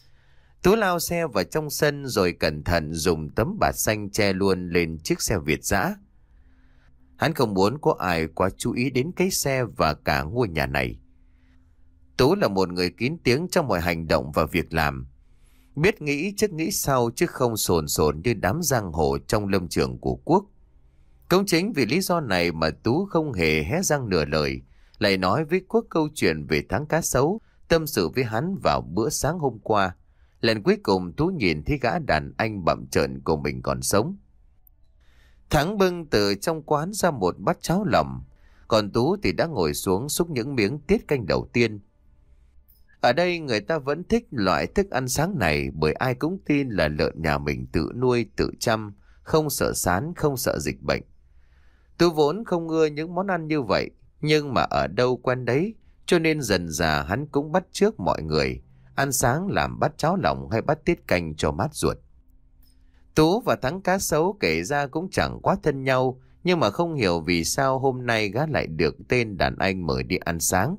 Speaker 1: Tú lao xe vào trong sân rồi cẩn thận dùng tấm bạt xanh che luôn lên chiếc xe Việt dã. Hắn không muốn có ai quá chú ý đến cái xe và cả ngôi nhà này. Tú là một người kín tiếng trong mọi hành động và việc làm, biết nghĩ trước nghĩ sau chứ không sồn sồn như đám giang hồ trong lâm trường của Quốc. Cũng chính vì lý do này mà Tú không hề hé răng nửa lời, lại nói với Quốc câu chuyện về tháng cá sấu, tâm sự với hắn vào bữa sáng hôm qua. Lần cuối cùng Tú nhìn thấy gã đàn anh bặm trợn của mình còn sống. Thắng bưng từ trong quán ra một bát cháo lòng, còn Tú thì đã ngồi xuống xúc những miếng tiết canh đầu tiên. Ở đây người ta vẫn thích loại thức ăn sáng này bởi ai cũng tin là lợn nhà mình tự nuôi tự chăm, không sợ sán, không sợ dịch bệnh. Tú vốn không ưa những món ăn như vậy, nhưng mà ở đâu quen đấy, cho nên dần dà hắn cũng bắt chước mọi người ăn sáng làm bát cháo lòng hay bát tiết canh cho mát ruột. Tú và Thắng cá sấu kể ra cũng chẳng quá thân nhau, nhưng mà không hiểu vì sao hôm nay gã lại được tên đàn anh mời đi ăn sáng.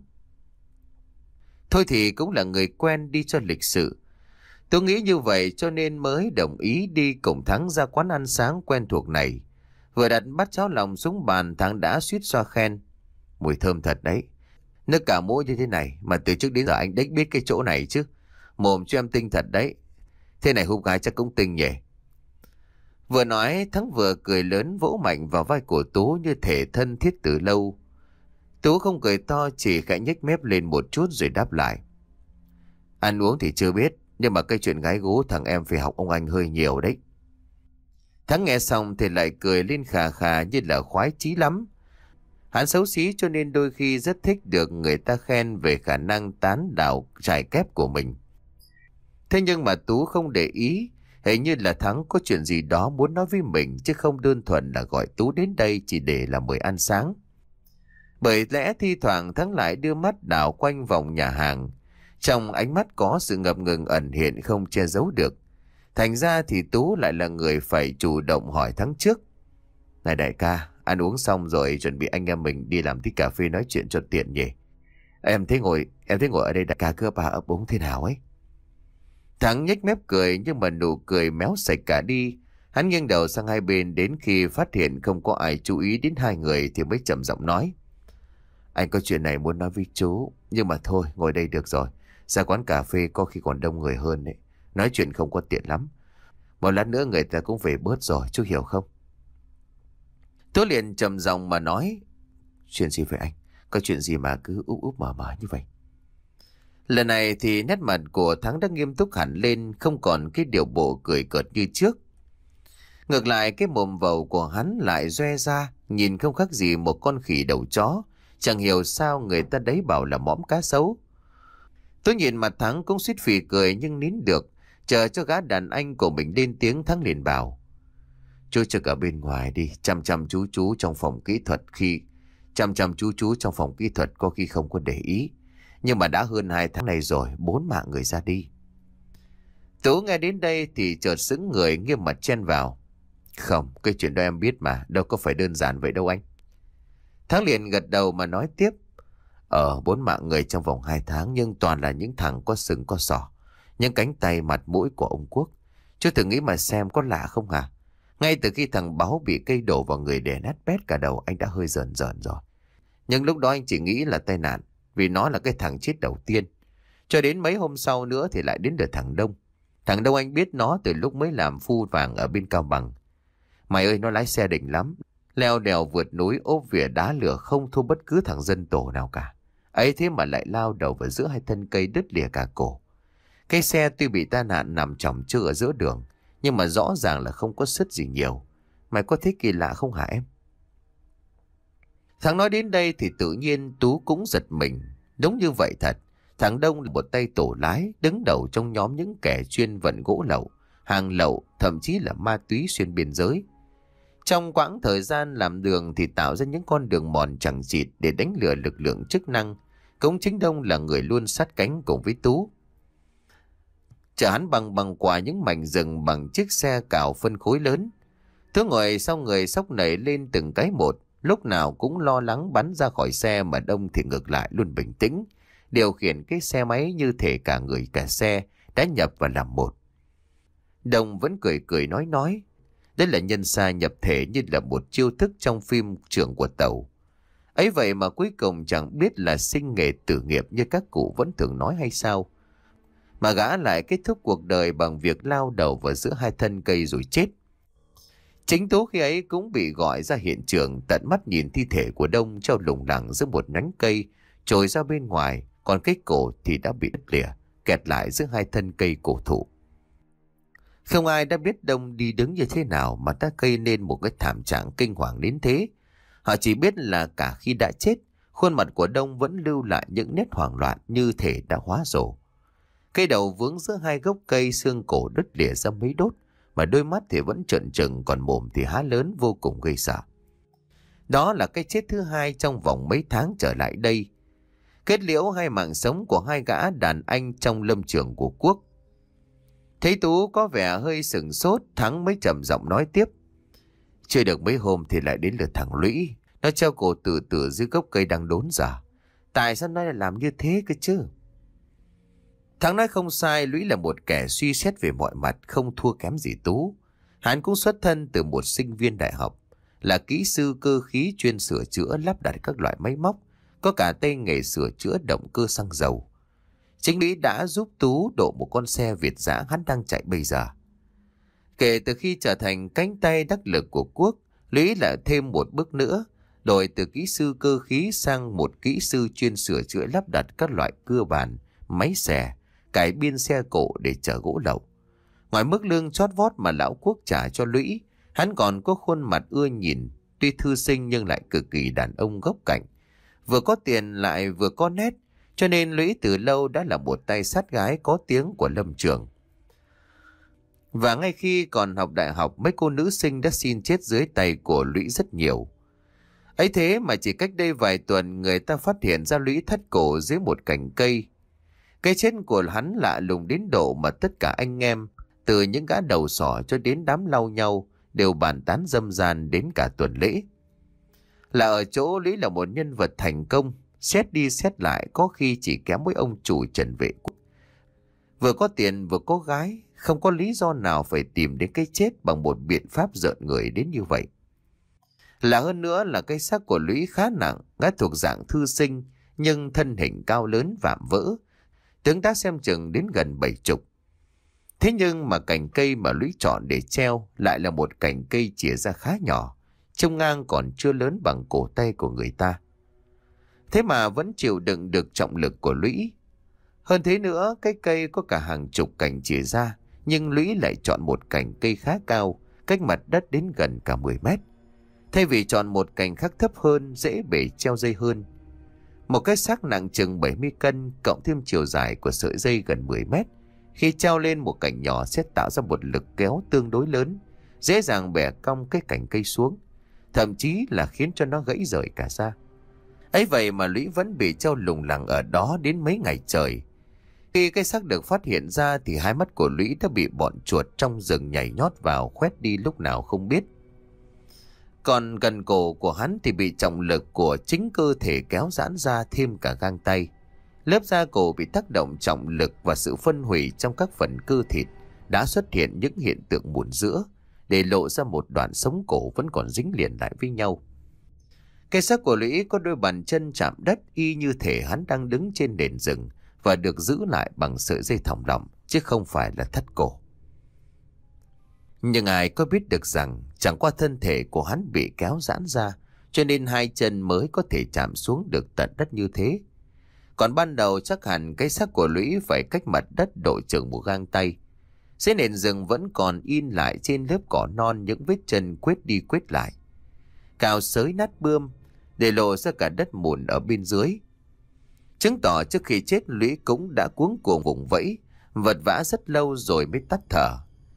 Speaker 1: Thôi thì cũng là người quen đi cho lịch sự. Tôi nghĩ như vậy cho nên mới đồng ý đi cùng Thắng ra quán ăn sáng quen thuộc này. Vừa đặt bát cháo lòng xuống bàn, Thắng đã suýt xoa khen: "Mùi thơm thật đấy. Nước cả mũi như thế này mà từ trước đến giờ anh đếch biết cái chỗ này chứ. Mồm cho em tinh thật đấy. Thế này hút gái chắc cũng tinh nhỉ." Vừa nói Thắng vừa cười lớn vỗ mạnh vào vai của Tú như thể thân thiết từ lâu. Tú không cười to, chỉ khẽ nhếch mép lên một chút rồi đáp lại: "Ăn uống thì chưa biết, nhưng mà cái chuyện gái gú thằng em phải học ông anh hơi nhiều đấy." Thắng nghe xong thì lại cười lên khà khà như là khoái chí lắm. Hắn xấu xí cho nên đôi khi rất thích được người ta khen về khả năng tán đảo trải kép của mình. Thế nhưng mà Tú không để ý, hình như là Thắng có chuyện gì đó muốn nói với mình chứ không đơn thuần là gọi Tú đến đây chỉ để là mời ăn sáng. Bởi lẽ thi thoảng Thắng lại đưa mắt đảo quanh vòng nhà hàng, trong ánh mắt có sự ngập ngừng ẩn hiện không che giấu được. Thành ra thì Tú lại là người phải chủ động hỏi Thắng trước: "Này đại ca, ăn uống xong rồi chuẩn bị anh em mình đi làm tí cà phê nói chuyện cho tiện nhỉ? Em thấy ngồi em thấy ngồi ở đây đại ca cứ ba ấp úng thế nào ấy?" Thắng nhếch mép cười nhưng mà nụ cười méo sạch cả đi. Hắn nghiêng đầu sang hai bên, đến khi phát hiện không có ai chú ý đến hai người thì mới trầm giọng nói: "Anh có chuyện này muốn nói với chú, nhưng mà thôi ngồi đây được rồi. Ra quán cà phê có khi còn đông người hơn đấy. Nói chuyện không có tiện lắm. Một lát nữa người ta cũng về bớt rồi, chú hiểu không?" Tú liền trầm giọng mà nói: "Chuyện gì vậy anh? Có chuyện gì mà cứ úp úp mở mở như vậy?" Lần này thì nét mặt của Thắng đã nghiêm túc hẳn lên, không còn cái điệu bộ cười cợt như trước. Ngược lại cái mồm vầu của hắn lại doe ra, nhìn không khác gì một con khỉ đầu chó. Chẳng hiểu sao người ta đấy bảo là mõm cá sấu. Tôi nhìn mặt Thắng cũng suýt phì cười nhưng nín được. Chờ cho gã đàn anh của mình lên tiếng, Thắng liền bảo: Chú trực ở bên ngoài đi, chăm chăm chú chú trong phòng kỹ thuật khi chăm chăm chú chú trong phòng kỹ thuật có khi không có để ý. Nhưng mà đã hơn hai tháng này rồi, bốn mạng người ra đi. Tú nghe đến đây thì chợt sững người, nghiêm mặt chen vào: Không, cái chuyện đó em biết mà, đâu có phải đơn giản vậy đâu anh. Thắng liền gật đầu mà nói tiếp: Ờ, bốn mạng người trong vòng hai tháng, nhưng toàn là những thằng có sừng có sỏ, những cánh tay mặt mũi của ông Quốc. Chú thử nghĩ mà xem có lạ không hả? Ngay từ khi thằng Báo bị cây đổ vào người đè nát bét cả đầu, anh đã hơi rờn rợn rồi. Nhưng lúc đó anh chỉ nghĩ là tai nạn, vì nó là cái thằng chết đầu tiên. Cho đến mấy hôm sau nữa thì lại đến lượt thằng Đông. Thằng Đông anh biết nó từ lúc mới làm phu vàng ở bên Cao Bằng. Mày ơi, nó lái xe đỉnh lắm, leo đèo vượt núi ốp vỉa đá lửa không thua bất cứ thằng dân tổ nào cả. Ấy thế mà lại lao đầu vào giữa hai thân cây, đứt lìa cả cổ. Cái xe tuy bị tai nạn nằm chỏng chơ ở giữa đường, nhưng mà rõ ràng là không có sứt gì nhiều. Mày có thấy kỳ lạ không hả em? Thằng nói đến đây thì tự nhiên Tú cũng giật mình. Đúng như vậy thật. Thằng Đông là một tay tổ lái, đứng đầu trong nhóm những kẻ chuyên vận gỗ lậu, hàng lậu, thậm chí là ma túy xuyên biên giới. Trong quãng thời gian làm đường thì tạo ra những con đường mòn chẳng chịt để đánh lừa lực lượng chức năng. Cũng chính Đông là người luôn sát cánh cùng với Tú. Chở hắn bằng bằng qua những mảnh rừng bằng chiếc xe cào phân khối lớn. Thứ ngồi sau người xốc nảy lên từng cái một, lúc nào cũng lo lắng bắn ra khỏi xe, mà Đông thì ngược lại luôn bình tĩnh, điều khiển cái xe máy như thể cả người cả xe đã nhập vào làm một. Đông vẫn cười cười nói nói. Đây là nhân xa nhập thể, như là một chiêu thức trong phim Trưởng của Tàu. Ấy vậy mà cuối cùng chẳng biết là sinh nghề tử nghiệp như các cụ vẫn thường nói hay sao, mà gã lại kết thúc cuộc đời bằng việc lao đầu vào giữa hai thân cây rồi chết. Chính Tú khi ấy cũng bị gọi ra hiện trường, tận mắt nhìn thi thể của Đông treo lủng lẳng giữa một nhánh cây trồi ra bên ngoài, còn cái cổ thì đã bị đứt lìa, kẹt lại giữa hai thân cây cổ thụ. Không ai đã biết Đông đi đứng như thế nào mà đã gây nên một cái thảm trạng kinh hoàng đến thế. Họ chỉ biết là cả khi đã chết, khuôn mặt của Đông vẫn lưu lại những nét hoảng loạn như thể đã hóa rồ. Cây đầu vướng giữa hai gốc cây, xương cổ đứt lìa ra mấy đốt, mà đôi mắt thì vẫn trợn trừng, còn mồm thì há lớn vô cùng gây sợ. Đó là cái chết thứ hai trong vòng mấy tháng trở lại đây, kết liễu hai mạng sống của hai gã đàn anh trong lâm trường của Quốc. Thấy Tú có vẻ hơi sửng sốt, Thắng mới trầm giọng nói tiếp: Chưa được mấy hôm thì lại đến lượt thằng Lũy. Nó treo cổ tự tử dưới gốc cây đang đốn giả. Tại sao nó lại làm như thế cơ chứ? Thắng nói không sai, Lũy là một kẻ suy xét về mọi mặt, không thua kém gì Tú. Hắn cũng xuất thân từ một sinh viên đại học, là kỹ sư cơ khí chuyên sửa chữa lắp đặt các loại máy móc, có cả tay nghề sửa chữa động cơ xăng dầu. Chính Lũy đã giúp Tú độ một con xe Việt dã hắn đang chạy bây giờ. Kể từ khi trở thành cánh tay đắc lực của Quốc, Lũy lại thêm một bước nữa, đổi từ kỹ sư cơ khí sang một kỹ sư chuyên sửa chữa lắp đặt các loại cưa bàn, máy xẻ, cải biên xe cộ để chở gỗ lậu. Ngoài mức lương chót vót mà lão Quốc trả cho Lũy, hắn còn có khuôn mặt ưa nhìn, tuy thư sinh nhưng lại cực kỳ đàn ông gốc cạnh, vừa có tiền lại vừa có nét, cho nên Lũy từ lâu đã là một tay sát gái có tiếng của lâm trường. Và ngay khi còn học đại học, mấy cô nữ sinh đã xin chết dưới tay của Lũy rất nhiều. Ấy thế mà chỉ cách đây vài tuần, người ta phát hiện ra Lũy thắt cổ dưới một cành cây. Cái chết của hắn lạ lùng đến độ mà tất cả anh em, từ những gã đầu sỏ cho đến đám lau nhau, đều bàn tán râm ran đến cả tuần lễ. Là ở chỗ Lũy là một nhân vật thành công, xét đi xét lại có khi chỉ kém với ông chủ Trần Vệ Quốc. Vừa có tiền vừa có gái, không có lý do nào phải tìm đến cái chết bằng một biện pháp rợn người đến như vậy. Là hơn nữa là cái xác của Lũy khá nặng, gã thuộc dạng thư sinh, nhưng thân hình cao lớn vạm vỡ, tướng tá xem chừng đến gần bảy chục. Thế nhưng mà cành cây mà Lũy chọn để treo lại là một cành cây chĩa ra khá nhỏ, trông ngang còn chưa lớn bằng cổ tay của người ta. Thế mà vẫn chịu đựng được trọng lực của Lũy. Hơn thế nữa, cái cây có cả hàng chục cành chĩa ra, nhưng Lũy lại chọn một cành cây khá cao, cách mặt đất đến gần cả mười mét. Thay vì chọn một cành khác thấp hơn, dễ bể treo dây hơn. Một cái xác nặng chừng bảy mươi cân, cộng thêm chiều dài của sợi dây gần mười mét, Khi treo lên một cành nhỏ sẽ tạo ra một lực kéo tương đối lớn, dễ dàng bẻ cong cái cành cây xuống, thậm chí là khiến cho nó gãy rời cả ra. Ấy vậy mà Lũy vẫn bị treo lủng lẳng ở đó đến mấy ngày trời. Khi cái xác được phát hiện ra thì hai mắt của Lũy đã bị bọn chuột trong rừng nhảy nhót vào khoét đi lúc nào không biết. Còn gần cổ của hắn thì bị trọng lực của chính cơ thể kéo giãn ra thêm cả gang tay. Lớp da cổ bị tác động trọng lực và sự phân hủy trong các phần cơ thịt đã xuất hiện những hiện tượng mụn rữa, để lộ ra một đoạn sống cổ vẫn còn dính liền lại với nhau. Cái xác của Lũy có đôi bàn chân chạm đất y như thể hắn đang đứng trên nền rừng và được giữ lại bằng sợi dây thòng lọng chứ không phải là thắt cổ. Nhưng ai có biết được rằng chẳng qua thân thể của hắn bị kéo giãn ra, cho nên hai chân mới có thể chạm xuống được tận đất như thế. Còn ban đầu chắc hẳn cái xác của Lũy phải cách mặt đất độ chừng một gang tay. Dưới nền rừng vẫn còn in lại trên lớp cỏ non những vết chân quết đi quết lại, cào xới nát bươm để lộ ra cả đất mùn ở bên dưới, chứng tỏ trước khi chết Lũy cũng đã cuống cuồng vùng vẫy, vật vã rất lâu rồi mới tắt thở.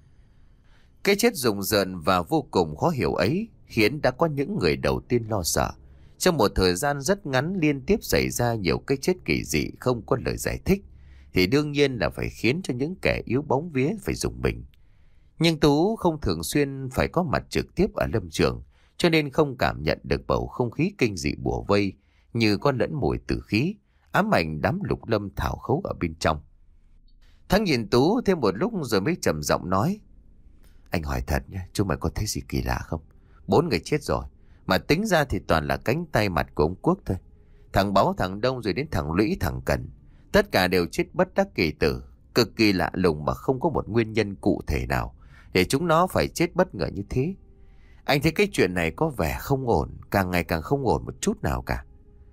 Speaker 1: Cái chết rùng rợn và vô cùng khó hiểu ấy khiến đã có những người đầu tiên lo sợ. Trong một thời gian rất ngắn liên tiếp xảy ra nhiều cái chết kỳ dị không có lời giải thích, thì đương nhiên là phải khiến cho những kẻ yếu bóng vía phải rùng mình. Nhưng Tú không thường xuyên phải có mặt trực tiếp ở lâm trường, cho nên không cảm nhận được bầu không khí kinh dị bủa vây, như có lẫn mùi tử khí, ám ảnh đám lục lâm thảo khấu ở bên trong. Thắng nhìn Tú thêm một lúc rồi mới trầm giọng nói: "Anh hỏi thật nhé, chúng mày có thấy gì kỳ lạ không? Bốn người chết rồi, mà tính ra thì toàn là cánh tay mặt của ông Quốc thôi. Thằng Báu, thằng Đông rồi đến thằng Lũy, thằng Cần, tất cả đều chết bất đắc kỳ tử, cực kỳ lạ lùng mà không có một nguyên nhân cụ thể nào để chúng nó phải chết bất ngờ như thế. Anh thấy cái chuyện này có vẻ không ổn, càng ngày càng không ổn một chút nào cả."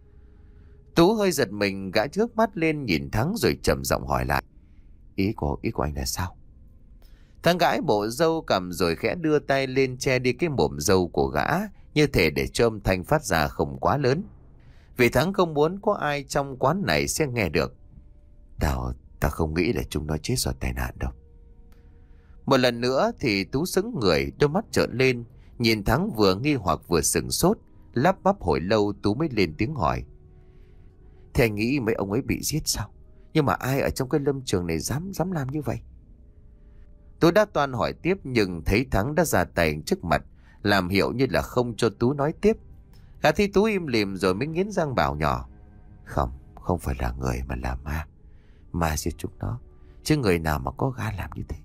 Speaker 1: Tú hơi giật mình, gã trước mắt lên nhìn Thắng rồi trầm giọng hỏi lại: Ý của ý của anh là sao? Thằng gãi bộ râu cầm rồi khẽ đưa tay lên che đi cái mồm râu của gã, như thể để cho âm thanh phát ra không quá lớn, vì Thắng không muốn có ai trong quán này sẽ nghe được. Tao, tao không nghĩ là chúng nó chết do tai nạn đâu. Một lần nữa thì Tú sững người, đôi mắt trợn lên, nhìn Thắng vừa nghi hoặc vừa sừng sốt, lắp bắp hồi lâu Tú mới lên tiếng hỏi: Thế anh nghĩ mấy ông ấy bị giết sao? Nhưng mà ai ở trong cái lâm trường này dám dám làm như vậy? Tú đã toan hỏi tiếp nhưng thấy Thắng đã ra tay trước mặt, làm hiệu như là không cho Tú nói tiếp. Gã thấy Tú im lìm rồi mới nghiến răng bảo nhỏ: Không, không phải là người mà là ma. Ma giết chúng nó, chứ người nào mà có gan làm như thế.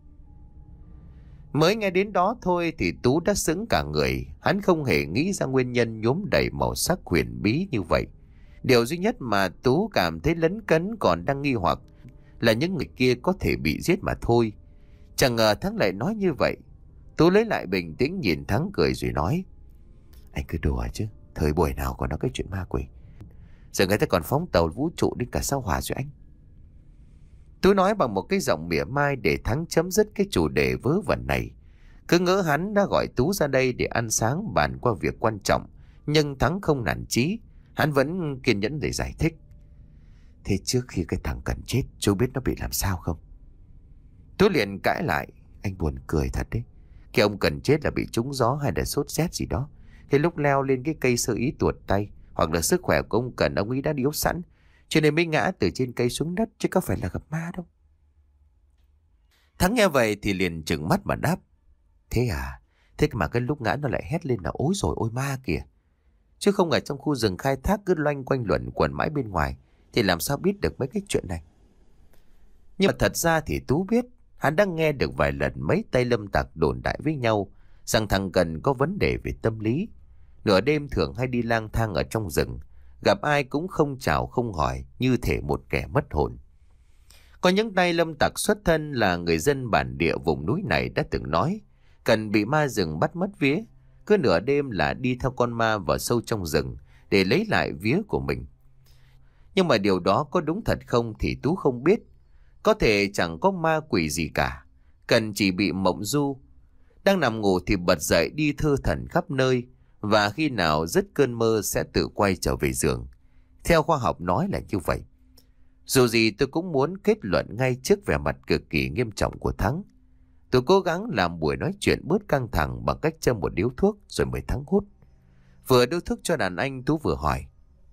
Speaker 1: Mới nghe đến đó thôi thì Tú đã sững cả người. Hắn không hề nghĩ ra nguyên nhân nhuốm đầy màu sắc huyền bí như vậy. Điều duy nhất mà Tú cảm thấy lấn cấn còn đang nghi hoặc là những người kia có thể bị giết mà thôi. Chẳng ngờ Thắng lại nói như vậy. Tú lấy lại bình tĩnh nhìn Thắng cười rồi nói: Anh cứ đùa chứ, thời buổi nào còn nói cái chuyện ma quỷ. Giờ người ta còn phóng tàu vũ trụ đến cả sao hỏa rồi anh. Tú nói bằng một cái giọng mỉa mai để Thắng chấm dứt cái chủ đề vớ vẩn này. Cứ ngỡ hắn đã gọi Tú ra đây để ăn sáng bàn qua việc quan trọng, nhưng Thắng không nản chí. Hắn vẫn kiên nhẫn để giải thích: Thế trước khi cái thằng Cần chết, chú biết nó bị làm sao không? Tú liền cãi lại: Anh buồn cười thật đấy. Cái ông Cần chết là bị trúng gió hay là sốt rét gì đó. Thế lúc leo lên cái cây sơ ý tuột tay, hoặc là sức khỏe của ông Cần ông ấy đã yếu sẵn, cho nên mới ngã từ trên cây xuống đất, chứ có phải là gặp ma đâu. Thắng nghe vậy thì liền trừng mắt mà đáp: Thế à? Thế mà cái lúc ngã nó lại hét lên là ối rồi ôi ma kìa. Chứ không ở trong khu rừng khai thác cứ loanh quanh luẩn quẩn mãi bên ngoài thì làm sao biết được mấy cái chuyện này. Nhưng mà thật ra thì Tú biết. Hắn đang nghe được vài lần mấy tay lâm tặc đồn đại với nhau rằng thằng Cần có vấn đề về tâm lý. Nửa đêm thường hay đi lang thang ở trong rừng, gặp ai cũng không chào không hỏi, như thể một kẻ mất hồn. Có những tay lâm tặc xuất thân là người dân bản địa vùng núi này đã từng nói Cần bị ma rừng bắt mất vía, cứ nửa đêm là đi theo con ma vào sâu trong rừng để lấy lại vía của mình. Nhưng mà điều đó có đúng thật không thì Tú không biết. Có thể chẳng có ma quỷ gì cả. Cần chỉ bị mộng du, đang nằm ngủ thì bật dậy đi thơ thẩn khắp nơi, và khi nào dứt cơn mơ sẽ tự quay trở về giường. Theo khoa học nói là như vậy. Dù gì tôi cũng muốn kết luận ngay trước vẻ mặt cực kỳ nghiêm trọng của Thắng. Tôi cố gắng làm buổi nói chuyện bớt căng thẳng bằng cách châm một điếu thuốc rồi mời Thắng hút. Vừa đưa thuốc cho đàn anh, Tú vừa hỏi.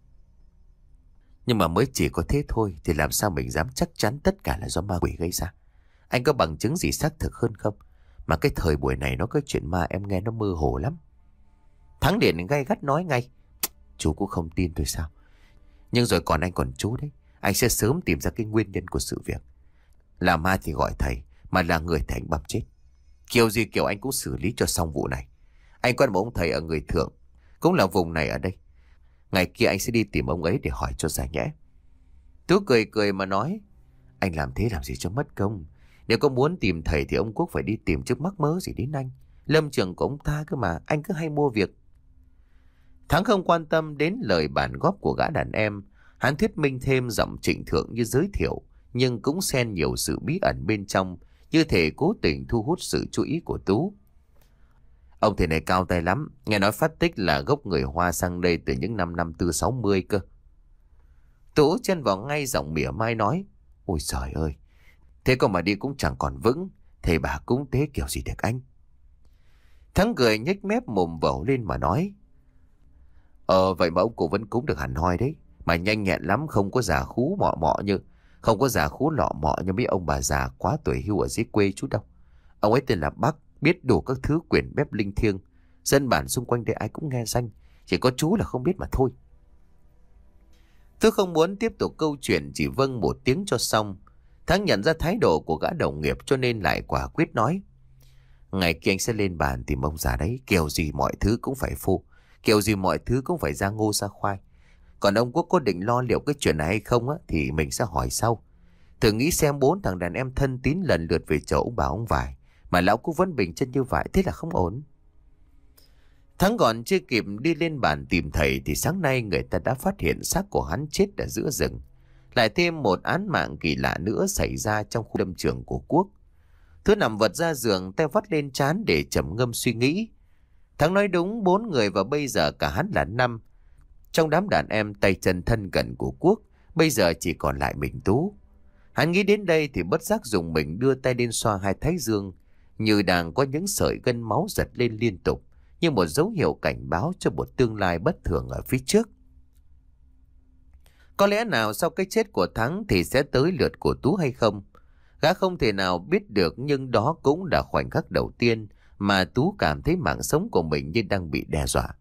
Speaker 1: Nhưng mà mới chỉ có thế thôi thì làm sao mình dám chắc chắn tất cả là do ma quỷ gây ra? Anh có bằng chứng gì xác thực hơn không? Mà cái thời buổi này nó có chuyện ma em nghe nó mơ hồ lắm. Thắng Điền gay gắt nói ngay. Chú cũng không tin tôi sao? Nhưng rồi còn anh còn chú đấy. Anh sẽ sớm tìm ra cái nguyên nhân của sự việc. Là ma thì gọi thầy, mà là người thì anh băm chết. Kiểu gì kiểu anh cũng xử lý cho xong vụ này. Anh quen một ông thầy ở người Thượng, cũng là vùng này ở đây. Ngày kia anh sẽ đi tìm ông ấy để hỏi cho ra nhẽ. Tú cười cười mà nói. Anh làm thế làm gì cho mất công. Nếu có muốn tìm thầy thì ông Quốc phải đi tìm chứ mắc mớ gì đến anh. Lâm trường của ông ta cơ mà, anh cứ hay mua việc. Thắng không quan tâm đến lời bản góp của gã đàn em. Hắn thuyết minh thêm giọng trịnh thượng như giới thiệu, nhưng cũng xen nhiều sự bí ẩn bên trong, như thể cố tình thu hút sự chú ý của Tú. Ông thầy này cao tay lắm, nghe nói phát tích là gốc người Hoa sang đây từ những năm năm tư sáu mươi cơ. Tú chen vào ngay giọng mỉa mai nói. Ôi trời ơi, thế còn mà đi cũng chẳng còn vững, thầy bà cũng thế kiểu gì được anh. Thắng cười nhếch mép mồm vẩu lên mà nói. Ờ vậy mà ông cụ vẫn cúng được hẳn hoi đấy. Mà nhanh nhẹn lắm, không có già khú mọ mọ như Không có già khú lọ mọ như mấy ông bà già quá tuổi hưu ở dưới quê chú đâu. Ông ấy tên là Bắc, biết đủ các thứ quyển bếp linh thiêng. Dân bản xung quanh đây ai cũng nghe danh, chỉ có chú là không biết mà thôi. Tôi không muốn tiếp tục câu chuyện, chỉ vâng một tiếng cho xong. Thắng nhận ra thái độ của gã đồng nghiệp cho nên lại quả quyết nói. Ngày kia anh sẽ lên bàn tìm ông già đấy. Kiểu gì mọi thứ cũng phải phô, kiểu gì mọi thứ cũng phải ra ngô ra khoai. Còn ông Quốc có định lo liệu cái chuyện này hay không á, thì mình sẽ hỏi sau. Thử nghĩ xem bốn thằng đàn em thân tín lần lượt về chỗ ông bà ông vải, mà lão Quốc vẫn bình chân như vậy, thế là không ổn. Thắng còn chưa kịp đi lên bàn tìm thầy thì sáng nay người ta đã phát hiện xác của hắn chết ở giữa rừng. Lại thêm một án mạng kỳ lạ nữa xảy ra trong khu lâm trường của Quốc. Thứ nằm vật ra giường, tay vắt lên trán để trầm ngâm suy nghĩ. Thắng nói đúng, bốn người và bây giờ cả hắn là năm. Trong đám đàn em tay chân thân cận của Quốc, bây giờ chỉ còn lại mình Tú. Hắn nghĩ đến đây thì bất giác dùng mình đưa tay lên xoa hai thái dương, như đang có những sợi gân máu giật lên liên tục, như một dấu hiệu cảnh báo cho một tương lai bất thường ở phía trước. Có lẽ nào sau cái chết của Thắng thì sẽ tới lượt của Tú hay không? Gã không thể nào biết được, nhưng đó cũng là khoảnh khắc đầu tiên mà Tú cảm thấy mạng sống của mình như đang bị đe dọa.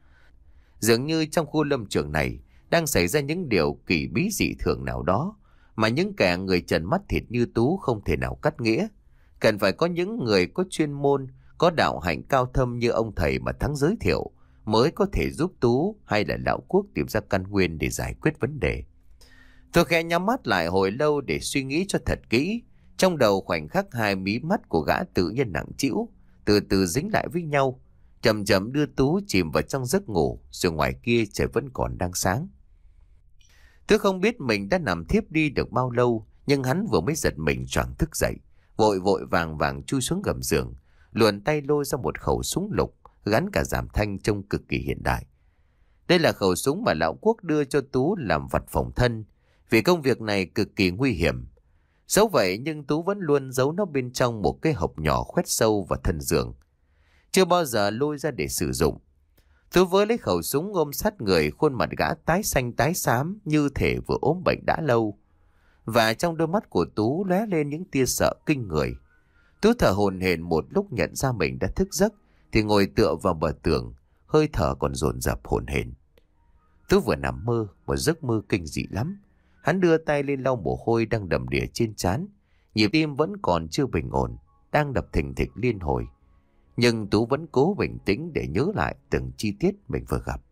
Speaker 1: Dường như trong khu lâm trường này đang xảy ra những điều kỳ bí dị thường nào đó mà những kẻ người trần mắt thịt như Tú không thể nào cắt nghĩa. Cần phải có những người có chuyên môn, có đạo hạnh cao thâm như ông thầy mà Thắng giới thiệu mới có thể giúp Tú hay là lão Quốc tìm ra căn nguyên để giải quyết vấn đề. Tôi khẽ nhắm mắt lại hồi lâu để suy nghĩ cho thật kỹ. Trong đầu khoảnh khắc hai mí mắt của gã tự nhiên nặng trĩu, từ từ dính lại với nhau, chậm chậm đưa Tú chìm vào trong giấc ngủ, rồi ngoài kia trời vẫn còn đang sáng. Tôi không biết mình đã nằm thiếp đi được bao lâu, nhưng hắn vừa mới giật mình choàng thức dậy, vội vội vàng vàng chui xuống gầm giường, luồn tay lôi ra một khẩu súng lục gắn cả giảm thanh trông cực kỳ hiện đại. Đây là khẩu súng mà lão Quốc đưa cho Tú làm vật phòng thân, vì công việc này cực kỳ nguy hiểm. Dẫu vậy nhưng Tú vẫn luôn giấu nó bên trong một cái hộp nhỏ khoét sâu vào thân giường, chưa bao giờ lôi ra để sử dụng. Tú với lấy khẩu súng ôm sát người, khuôn mặt gã tái xanh tái xám như thể vừa ốm bệnh đã lâu. Và trong đôi mắt của Tú lóe lên những tia sợ kinh người. Tú thở hổn hển một lúc, nhận ra mình đã thức giấc thì ngồi tựa vào bờ tường, hơi thở còn dồn dập hổn hển. Tú vừa nằm mơ một giấc mơ kinh dị lắm. Hắn đưa tay lên lau mồ hôi đang đầm đìa trên trán, nhịp tim vẫn còn chưa bình ổn, đang đập thình thịch liên hồi. Nhưng Tú vẫn cố bình tĩnh để nhớ lại từng chi tiết mình vừa gặp.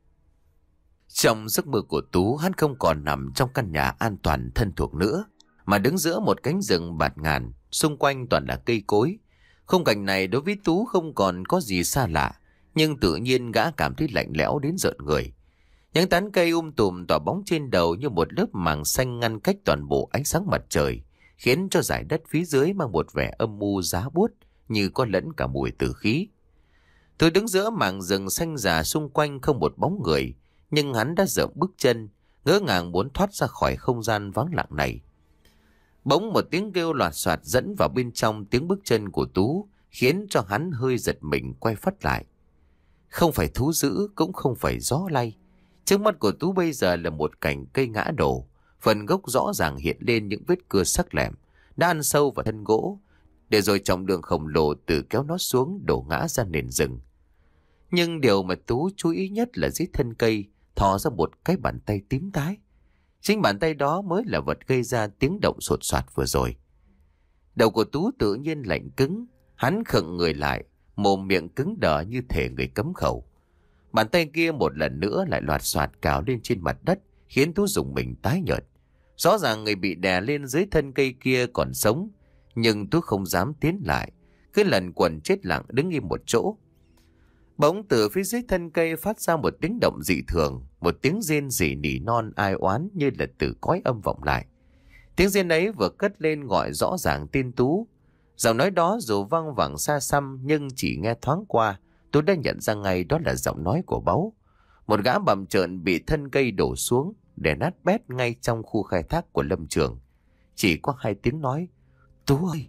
Speaker 1: Trong giấc mơ của Tú, hắn không còn nằm trong căn nhà an toàn thân thuộc nữa, mà đứng giữa một cánh rừng bạt ngàn, xung quanh toàn là cây cối. Khung cảnh này đối với Tú không còn có gì xa lạ, nhưng tự nhiên gã cảm thấy lạnh lẽo đến rợn người. Những tán cây um tùm tỏa bóng trên đầu như một lớp màng xanh ngăn cách toàn bộ ánh sáng mặt trời, khiến cho dải đất phía dưới mang một vẻ âm u giá buốt, như có lẫn cả mùi tử khí. Tôi đứng giữa mảng rừng xanh già, xung quanh không một bóng người, nhưng hắn đã dậm bước chân, ngỡ ngàng muốn thoát ra khỏi không gian vắng lặng này. Bỗng một tiếng kêu loạt soạt dẫn vào bên trong tiếng bước chân của Tú, khiến cho hắn hơi giật mình quay phắt lại. Không phải thú dữ, cũng không phải gió lay. Trước mắt của Tú bây giờ là một cành cây ngã đổ, phần gốc rõ ràng hiện lên những vết cưa sắc lẹm đã ăn sâu vào thân gỗ, để rồi trọng lượng khổng lồ từ kéo nó xuống đổ ngã ra nền rừng. Nhưng điều mà Tú chú ý nhất là dưới thân cây thò ra một cái bàn tay tím tái. Chính bàn tay đó mới là vật gây ra tiếng động sột soạt vừa rồi. Đầu của Tú tự nhiên lạnh cứng, hắn khựng người lại, mồm miệng cứng đờ như thể người cấm khẩu. Bàn tay kia một lần nữa lại loạt soạt cào lên trên mặt đất, khiến Tú rùng mình tái nhợt. Rõ ràng người bị đè lên dưới thân cây kia còn sống, nhưng Tú không dám tiến lại, cứ lần quần chết lặng đứng im một chỗ. Bỗng từ phía dưới thân cây phát ra một tiếng động dị thường, một tiếng rên rỉ nỉ non ai oán như là từ cõi âm vọng lại. Tiếng rên ấy vừa cất lên gọi rõ ràng tên Tú. Giọng nói đó dù vang vẳng xa xăm nhưng chỉ nghe thoáng qua, Tú đã nhận ra ngay đó là giọng nói của Báu. Một gã bầm trợn bị thân cây đổ xuống, để nát bét ngay trong khu khai thác của lâm trường. Chỉ có hai tiếng nói, Tú ơi!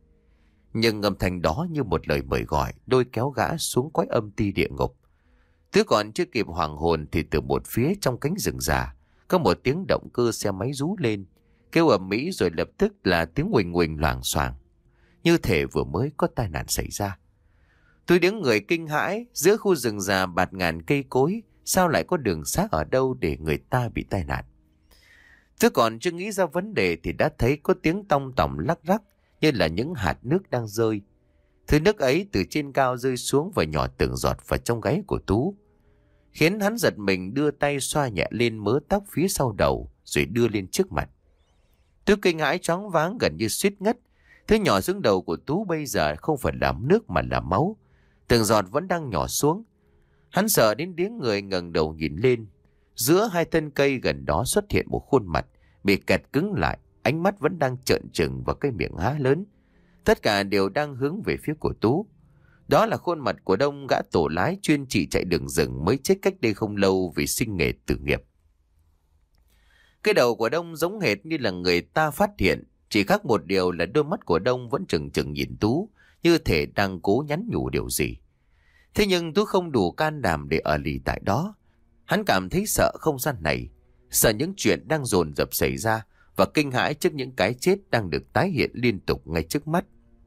Speaker 1: Nhưng âm thanh đó như một lời mời gọi, đôi kéo gã xuống cõi âm ti địa ngục. Thứ còn chưa kịp hoàng hồn thì từ một phía trong cánh rừng già, có một tiếng động cơ xe máy rú lên, kêu ầm ĩ rồi lập tức là tiếng huỳnh huỳnh loảng xoảng, như thể vừa mới có tai nạn xảy ra. Tôi đứng người kinh hãi, giữa khu rừng già bạt ngàn cây cối, sao lại có đường xác ở đâu để người ta bị tai nạn. Tôi còn chưa nghĩ ra vấn đề thì đã thấy có tiếng tong tỏng lắc rắc như là những hạt nước đang rơi. Thứ nước ấy từ trên cao rơi xuống và nhỏ từng giọt vào trong gáy của Tú, khiến hắn giật mình đưa tay xoa nhẹ lên mớ tóc phía sau đầu rồi đưa lên trước mặt. Tú kinh hãi choáng váng gần như suýt ngất. Thứ nhỏ xuống đầu của Tú bây giờ không phải là nước mà là máu, từng giọt vẫn đang nhỏ xuống. Hắn sợ đến điếng người ngẩng đầu nhìn lên. Giữa hai thân cây gần đó xuất hiện một khuôn mặt bị kẹt cứng lại, ánh mắt vẫn đang trợn trừng và cái miệng há lớn. Tất cả đều đang hướng về phía của Tú. Đó là khuôn mặt của Đông, gã tổ lái chuyên chỉ chạy đường rừng mới chết cách đây không lâu vì sinh nghề tử nghiệp. Cái đầu của Đông giống hệt như là người ta phát hiện, chỉ khác một điều là đôi mắt của Đông vẫn trừng trừng nhìn Tú, như thể đang cố nhắn nhủ điều gì. Thế nhưng Tú không đủ can đảm để ở lì tại đó. Hắn cảm thấy sợ không gian này, sợ những chuyện đang dồn dập xảy ra và kinh hãi trước những cái chết đang được tái hiện liên tục ngay trước mắt.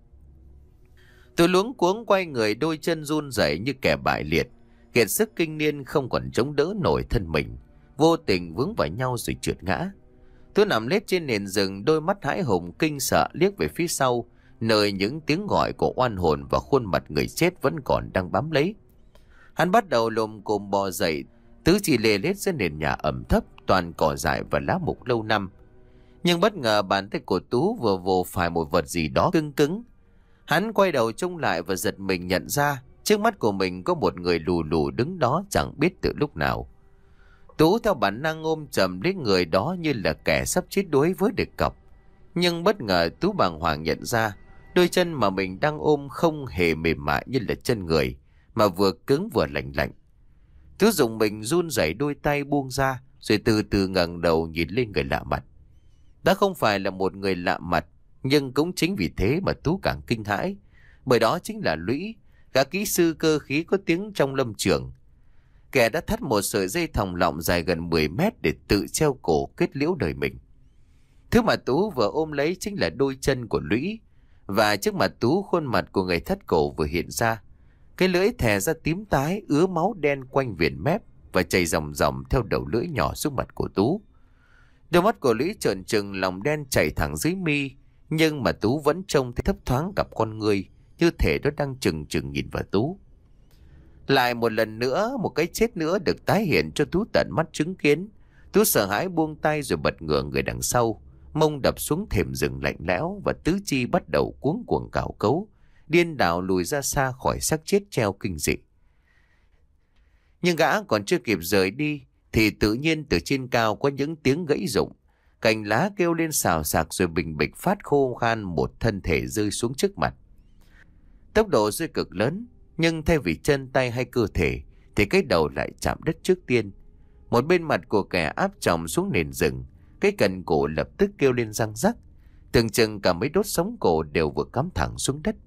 Speaker 1: Tôi luống cuống quay người, đôi chân run rẩy như kẻ bại liệt, kiệt sức kinh niên không còn chống đỡ nổi thân mình, vô tình vướng vào nhau rồi trượt ngã. Tôi nằm lết trên nền rừng, đôi mắt hãi hùng kinh sợ liếc về phía sau, nơi những tiếng gọi của oan hồn và khuôn mặt người chết vẫn còn đang bám lấy. Hắn bắt đầu lồm cồm bò dậy, tứ chi lê lết dưới nền nhà ẩm thấp toàn cỏ dại và lá mục lâu năm. Nhưng bất ngờ bàn tay của Tú vừa vồ phải một vật gì đó cứng cứng. Hắn quay đầu trông lại và giật mình nhận ra trước mắt của mình có một người lù lù đứng đó chẳng biết từ lúc nào. Tú theo bản năng ôm chầm lấy người đó như là kẻ sắp chết đuối với địch cọc. Nhưng bất ngờ Tú bàng hoàng nhận ra đôi chân mà mình đang ôm không hề mềm mại như là chân người, mà vừa cứng vừa lạnh lạnh. Tú dùng mình run rẩy đôi tay buông ra, rồi từ từ ngẩng đầu nhìn lên người lạ mặt. Đã không phải là một người lạ mặt, nhưng cũng chính vì thế mà Tú càng kinh hãi, bởi đó chính là Lũy, gã kỹ sư cơ khí có tiếng trong lâm trường. Kẻ đã thắt một sợi dây thòng lọng dài gần mười mét để tự treo cổ kết liễu đời mình. Thứ mà Tú vừa ôm lấy chính là đôi chân của Lũy, và trước mặt Tú khuôn mặt của người thắt cổ vừa hiện ra. Cái lưỡi thè ra tím tái, ứa máu đen quanh viền mép và chảy ròng ròng theo đầu lưỡi nhỏ xuống mặt của Tú. Đôi mắt của Lũy trợn trừng, lòng đen chảy thẳng dưới mi, nhưng mà Tú vẫn trông thấy thấp thoáng cặp con ngươi, như thể nó đang trừng trừng nhìn vào Tú. Lại một lần nữa, một cái chết nữa được tái hiện cho Tú tận mắt chứng kiến. Tú sợ hãi buông tay rồi bật ngửa người đằng sau, mông đập xuống thềm rừng lạnh lẽo và tứ chi bắt đầu cuống cuồng cào cấu, điên đảo lùi ra xa khỏi xác chết treo kinh dị. Nhưng gã còn chưa kịp rời đi thì tự nhiên từ trên cao có những tiếng gãy rụng, cành lá kêu lên xào xạc rồi bình bịch phát khô khan, một thân thể rơi xuống trước mặt. Tốc độ rơi cực lớn, nhưng thay vì chân tay hay cơ thể thì cái đầu lại chạm đất trước tiên. Một bên mặt của kẻ áp chồng xuống nền rừng, cái cần cổ lập tức kêu lên răng rắc. Tưởng chừng cả mấy đốt sống cổ đều vừa cắm thẳng xuống đất.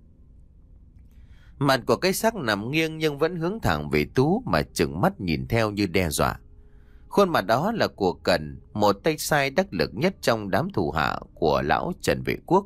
Speaker 1: Mặt của cái xác nằm nghiêng nhưng vẫn hướng thẳng về Tú mà trừng mắt nhìn theo như đe dọa. Khuôn mặt đó là của Cần, một tay sai đắc lực nhất trong đám thủ hạ của lão Trần Vệ Quốc.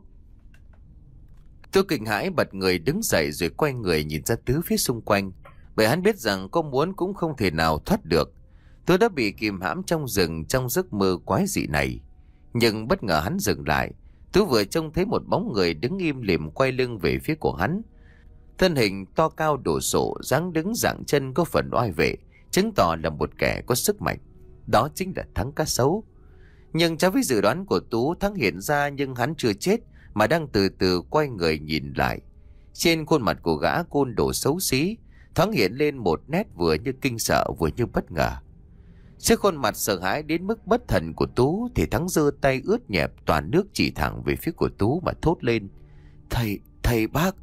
Speaker 1: Tú kinh hãi bật người đứng dậy rồi quay người nhìn ra tứ phía xung quanh, bởi hắn biết rằng có muốn cũng không thể nào thoát được. Tú đã bị kìm hãm trong rừng trong giấc mơ quái dị này. Nhưng bất ngờ hắn dừng lại. Tú vừa trông thấy một bóng người đứng im lìm quay lưng về phía của hắn. Thân hình to cao đổ sộ, dáng đứng dạng chân có phần oai vệ, chứng tỏ là một kẻ có sức mạnh. Đó chính là Thắng Cá Sấu. Nhưng trái với dự đoán của Tú, Thắng hiện ra nhưng hắn chưa chết mà đang từ từ quay người nhìn lại. Trên khuôn mặt của gã côn đồ xấu xí thoáng hiện lên một nét vừa như kinh sợ vừa như bất ngờ. Trước khuôn mặt sợ hãi đến mức bất thần của Tú thì Thắng giơ tay ướt nhẹp toàn nước chỉ thẳng về phía của Tú mà thốt lên: Thầy, thầy bác.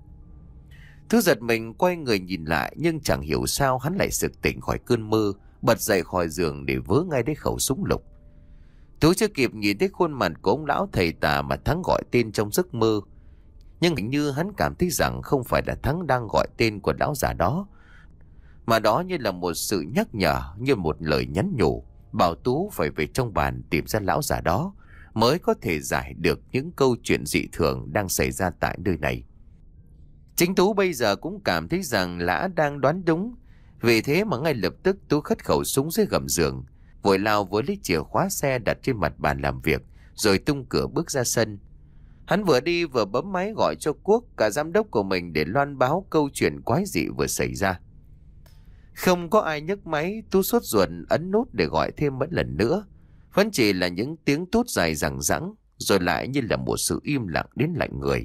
Speaker 1: Tú giật mình quay người nhìn lại, nhưng chẳng hiểu sao hắn lại sực tỉnh khỏi cơn mơ, bật dậy khỏi giường để vớ ngay đến khẩu súng lục. Tú chưa kịp nhìn thấy khuôn mặt của ông lão thầy tà mà Thắng gọi tên trong giấc mơ, nhưng hình như hắn cảm thấy rằng không phải là Thắng đang gọi tên của lão già đó, mà đó như là một sự nhắc nhở, như một lời nhắn nhủ, bảo Tú phải về trong bàn tìm ra lão già đó mới có thể giải được những câu chuyện dị thường đang xảy ra tại nơi này. Chính Tú bây giờ cũng cảm thấy rằng Lã đang đoán đúng, vì thế mà ngay lập tức Tú khất khẩu súng dưới gầm giường, vội lao với lấy chìa khóa xe đặt trên mặt bàn làm việc, rồi tung cửa bước ra sân. Hắn vừa đi vừa bấm máy gọi cho Quốc, cả giám đốc của mình, để loan báo câu chuyện quái dị vừa xảy ra. Không có ai nhấc máy, Tú sốt ruột ấn nút để gọi thêm một lần nữa. Vẫn chỉ là những tiếng tút dài dằng dẵng, rồi lại như là một sự im lặng đến lạnh người.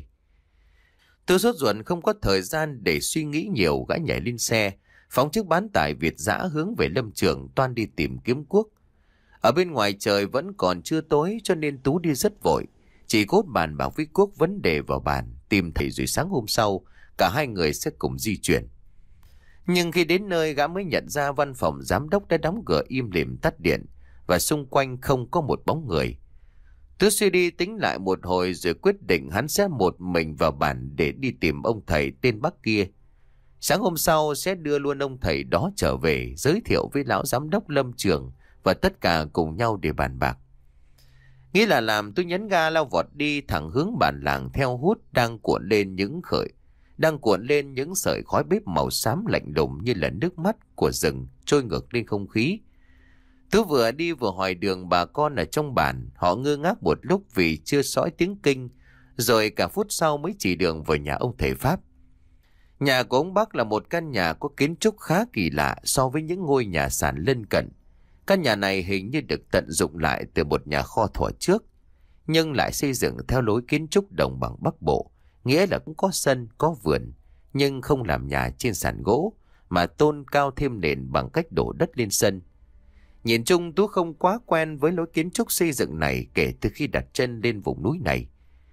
Speaker 1: Tú sốt ruột không có thời gian để suy nghĩ nhiều, gã nhảy lên xe, phóng chiếc bán tải Việt dã hướng về lâm trường toan đi tìm kiếm Quốc. Ở bên ngoài trời vẫn còn chưa tối cho nên Tú đi rất vội, chỉ cốt bàn bảo với Quốc vấn đề vào bàn, tìm thầy rồi sáng hôm sau cả hai người sẽ cùng di chuyển. Nhưng khi đến nơi, gã mới nhận ra văn phòng giám đốc đã đóng cửa im lìm tắt điện và xung quanh không có một bóng người. Tú suy đi tính lại một hồi rồi quyết định hắn sẽ một mình vào bản để đi tìm ông thầy tên Bắc kia. Sáng hôm sau sẽ đưa luôn ông thầy đó trở về, giới thiệu với lão giám đốc lâm trường và tất cả cùng nhau để bàn bạc. Nghĩ là làm, tôi nhấn ga lao vọt đi thẳng hướng bản làng theo hút đang cuộn lên những khởi đang cuộn lên những sợi khói bếp màu xám lạnh lùng như là nước mắt của rừng trôi ngược lên không khí. Tú vừa đi vừa hỏi đường bà con ở trong bản, họ ngơ ngác một lúc vì chưa sõi tiếng kinh, rồi cả phút sau mới chỉ đường vào nhà ông thầy Pháp. Nhà của ông Bắc là một căn nhà có kiến trúc khá kỳ lạ so với những ngôi nhà sàn lân cận. Căn nhà này hình như được tận dụng lại từ một nhà kho thuở trước, nhưng lại xây dựng theo lối kiến trúc đồng bằng Bắc Bộ, nghĩa là cũng có sân, có vườn, nhưng không làm nhà trên sàn gỗ, mà tôn cao thêm nền bằng cách đổ đất lên sân. Nhìn chung Tú không quá quen với lối kiến trúc xây dựng này kể từ khi đặt chân lên vùng núi này.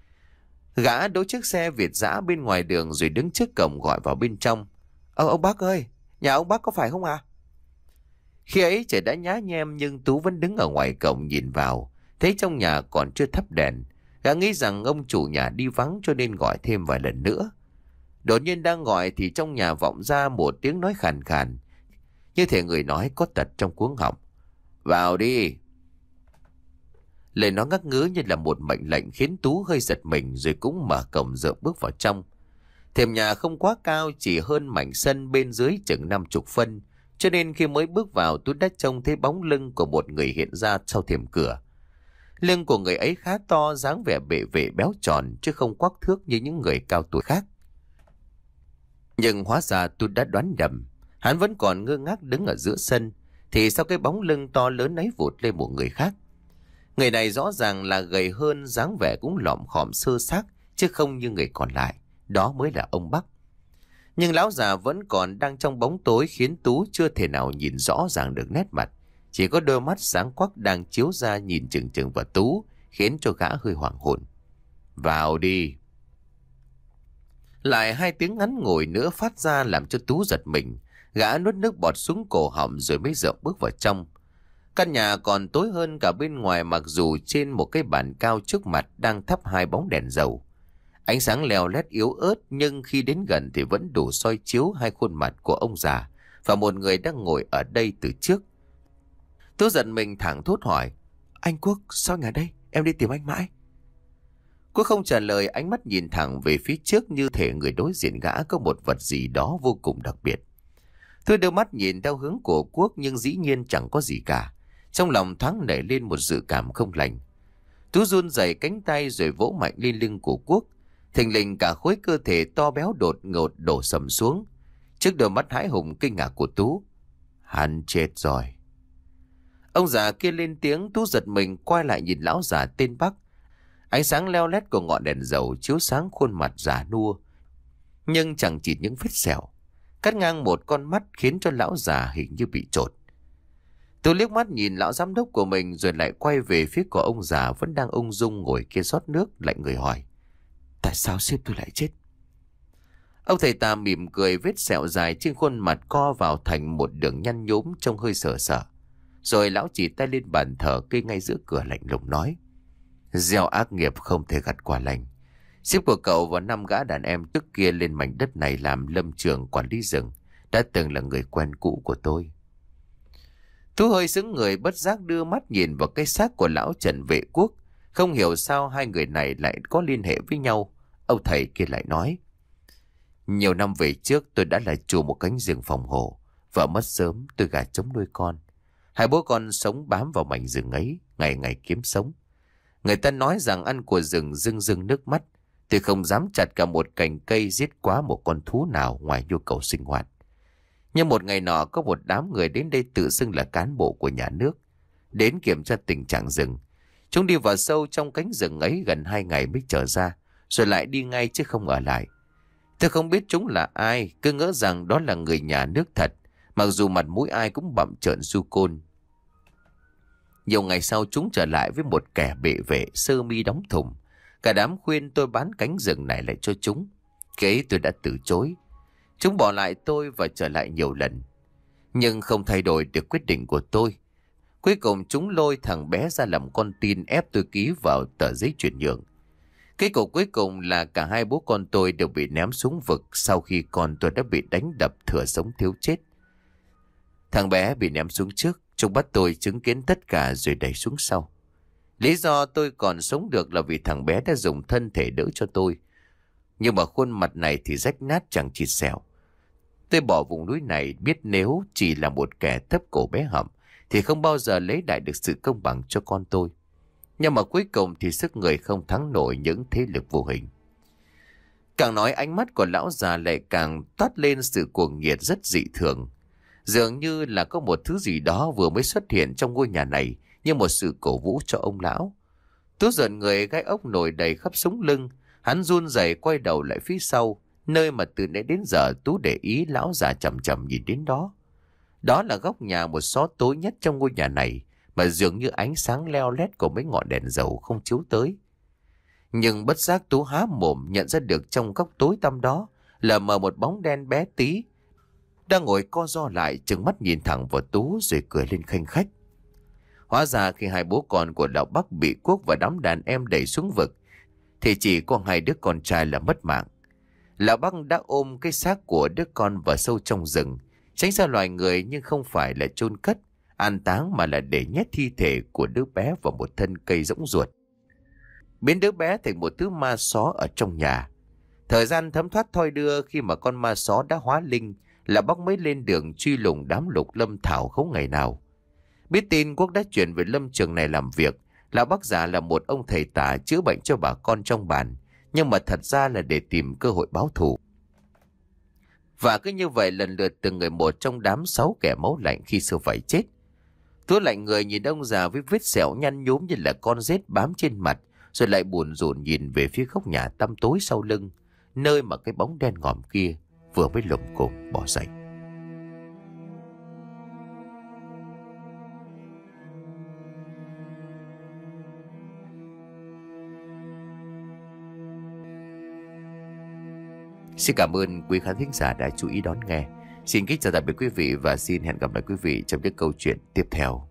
Speaker 1: Gã đỗ chiếc xe Việt dã bên ngoài đường rồi đứng trước cổng gọi vào bên trong. Ờ, ông Bắc ơi, nhà ông Bắc có phải không à? Khi ấy trời đã nhá nhem nhưng Tú vẫn đứng ở ngoài cổng nhìn vào, thấy trong nhà còn chưa thắp đèn. Gã nghĩ rằng ông chủ nhà đi vắng cho nên gọi thêm vài lần nữa. Đột nhiên đang gọi thì trong nhà vọng ra một tiếng nói khàn khàn, như thể người nói có tật trong cuống họng. Vào đi. Lời nói ngắc ngứ như là một mệnh lệnh khiến Tú hơi giật mình, rồi cũng mở cổng dựa bước vào trong. Thềm nhà không quá cao, chỉ hơn mảnh sân bên dưới chừng năm chục phân, cho nên khi mới bước vào Tú đã trông thấy bóng lưng của một người hiện ra sau thềm cửa. Lưng của người ấy khá to, dáng vẻ bệ vệ béo tròn chứ không quắc thước như những người cao tuổi khác. Nhưng hóa ra Tú đã đoán nhầm, hắn vẫn còn ngơ ngác đứng ở giữa sân, thì sau cái bóng lưng to lớn ấy vụt lên một người khác. Người này rõ ràng là gầy hơn, dáng vẻ cũng lọm khọm sơ xác chứ không như người còn lại, đó mới là ông Bắc. Nhưng lão già vẫn còn đang trong bóng tối khiến Tú chưa thể nào nhìn rõ ràng được nét mặt, chỉ có đôi mắt sáng quắc đang chiếu ra nhìn chừng chừng vào Tú, khiến cho gã hơi hoảng hồn. Vào đi. Lại hai tiếng ngắn ngủi nữa phát ra làm cho Tú giật mình. Gã nuốt nước bọt xuống cổ họng rồi mới dợm bước vào trong. Căn nhà còn tối hơn cả bên ngoài, mặc dù trên một cái bàn cao trước mặt đang thắp hai bóng đèn dầu. Ánh sáng leo lét yếu ớt, nhưng khi đến gần thì vẫn đủ soi chiếu hai khuôn mặt của ông già và một người đang ngồi ở đây từ trước. Tôi giận mình thẳng thốt hỏi: "Anh Quốc, sao anh ở đây? Em đi tìm anh mãi." Quốc không trả lời, ánh mắt nhìn thẳng về phía trước như thể người đối diện gã có một vật gì đó vô cùng đặc biệt. Tôi đưa mắt nhìn theo hướng của Quốc nhưng dĩ nhiên chẳng có gì cả. Trong lòng thoáng nảy lên một dự cảm không lành. Tú run rẩy cánh tay rồi vỗ mạnh lên lưng của Quốc. Thình lình cả khối cơ thể to béo đột ngột đổ sầm xuống. Trước đôi mắt hãi hùng kinh ngạc của Tú: "Hắn chết rồi." Ông già kia lên tiếng. Tú giật mình quay lại nhìn lão già tên Bắc. Ánh sáng leo lét của ngọn đèn dầu chiếu sáng khuôn mặt già nua, nhưng chẳng chỉ những vết sẹo cắt ngang một con mắt khiến cho lão già hình như bị chột. Tôi liếc mắt nhìn lão giám đốc của mình rồi lại quay về phía của ông già vẫn đang ung dung ngồi kia rót nước, lạnh người hỏi: "Tại sao sếp tôi lại chết?" Ông thầy tà mỉm cười, vết sẹo dài trên khuôn mặt co vào thành một đường nhăn nhúm trông hơi sợ sợ. Rồi lão chỉ tay lên bàn thờ cây ngay giữa cửa, lạnh lùng nói: "Gieo ác nghiệp không thể gặt quả lành. Sếp của cậu và năm gã đàn em trước kia lên mảnh đất này làm lâm trường quản lý rừng đã từng là người quen cũ của tôi." Tú hơi sững người, bất giác đưa mắt nhìn vào cái xác của lão Trần Vệ Quốc. Không hiểu sao hai người này lại có liên hệ với nhau. Ông thầy kia lại nói: "Nhiều năm về trước tôi đã là chủ một cánh rừng phòng hộ. Vợ mất sớm, tôi gả trống nuôi con. Hai bố con sống bám vào mảnh rừng ấy, ngày ngày kiếm sống. Người ta nói rằng ăn của rừng rưng rưng nước mắt. Tôi không dám chặt cả một cành cây giết quá một con thú nào ngoài nhu cầu sinh hoạt. Nhưng một ngày nọ có một đám người đến đây tự xưng là cán bộ của nhà nước, đến kiểm tra tình trạng rừng. Chúng đi vào sâu trong cánh rừng ấy gần hai ngày mới trở ra, rồi lại đi ngay chứ không ở lại. Tôi không biết chúng là ai, cứ ngỡ rằng đó là người nhà nước thật, mặc dù mặt mũi ai cũng bặm trợn du côn. Nhiều ngày sau chúng trở lại với một kẻ bệ vệ sơ mi đóng thùng. Cả đám khuyên tôi bán cánh rừng này lại cho chúng. Kế tôi đã từ chối. Chúng bỏ lại tôi và trở lại nhiều lần, nhưng không thay đổi được quyết định của tôi. Cuối cùng chúng lôi thằng bé ra làm con tin, ép tôi ký vào tờ giấy chuyển nhượng. Kết cục cuối cùng là cả hai bố con tôi đều bị ném xuống vực sau khi con tôi đã bị đánh đập thừa sống thiếu chết. Thằng bé bị ném xuống trước, chúng bắt tôi chứng kiến tất cả rồi đẩy xuống sau. Lý do tôi còn sống được là vì thằng bé đã dùng thân thể đỡ cho tôi. Nhưng mà khuôn mặt này thì rách nát chẳng chịt sẹo. Tôi bỏ vùng núi này biết nếu chỉ là một kẻ thấp cổ bé hậm thì không bao giờ lấy lại được sự công bằng cho con tôi. Nhưng mà cuối cùng thì sức người không thắng nổi những thế lực vô hình. Càng nói ánh mắt của lão già lại càng toát lên sự cuồng nhiệt rất dị thường. Dường như là có một thứ gì đó vừa mới xuất hiện trong ngôi nhà này như một sự cổ vũ cho ông lão. Tú giận người, gai ốc nổi đầy khắp sống lưng. Hắn run rẩy quay đầu lại phía sau, nơi mà từ nãy đến giờ Tú để ý lão già chậm chậm nhìn đến đó. Đó là góc nhà một xó tối nhất trong ngôi nhà này, mà dường như ánh sáng leo lét của mấy ngọn đèn dầu không chiếu tới. Nhưng bất giác Tú há mồm nhận ra được trong góc tối tăm đó là mờ một bóng đen bé tí đang ngồi co ro lại, trừng mắt nhìn thẳng vào Tú rồi cười lên khanh khách. Hóa ra khi hai bố con của lão Bắc bị Quốc và đám đàn em đẩy xuống vực thì chỉ có hai đứa con trai là mất mạng. Lão Bắc đã ôm cái xác của đứa con vào sâu trong rừng, tránh xa loài người, nhưng không phải là chôn cất, an táng mà là để nhét thi thể của đứa bé vào một thân cây rỗng ruột, biến đứa bé thành một thứ ma só ở trong nhà. Thời gian thấm thoát thoi đưa, khi mà con ma só đã hóa linh, Lão Bắc mới lên đường truy lùng đám lục lâm thảo không ngày nào. Biết tin Quốc đã chuyển về lâm trường này làm việc, Lão Bắc giả là một ông thầy tà chữa bệnh cho bà con trong bản, nhưng mà thật ra là để tìm cơ hội báo thù. Và cứ như vậy lần lượt từng người một trong đám sáu kẻ máu lạnh khi xưa phải chết. Tú lạnh người nhìn ông già với vết sẹo nhăn nhúm như là con rết bám trên mặt, rồi lại buồn rùn nhìn về phía góc nhà tăm tối sau lưng, nơi mà cái bóng đen ngòm kia vừa mới lồm cồm bỏ dậy. Xin cảm ơn quý khán thính giả đã chú ý đón nghe. Xin kính chào tạm biệt quý vị và xin hẹn gặp lại quý vị trong những câu chuyện tiếp theo.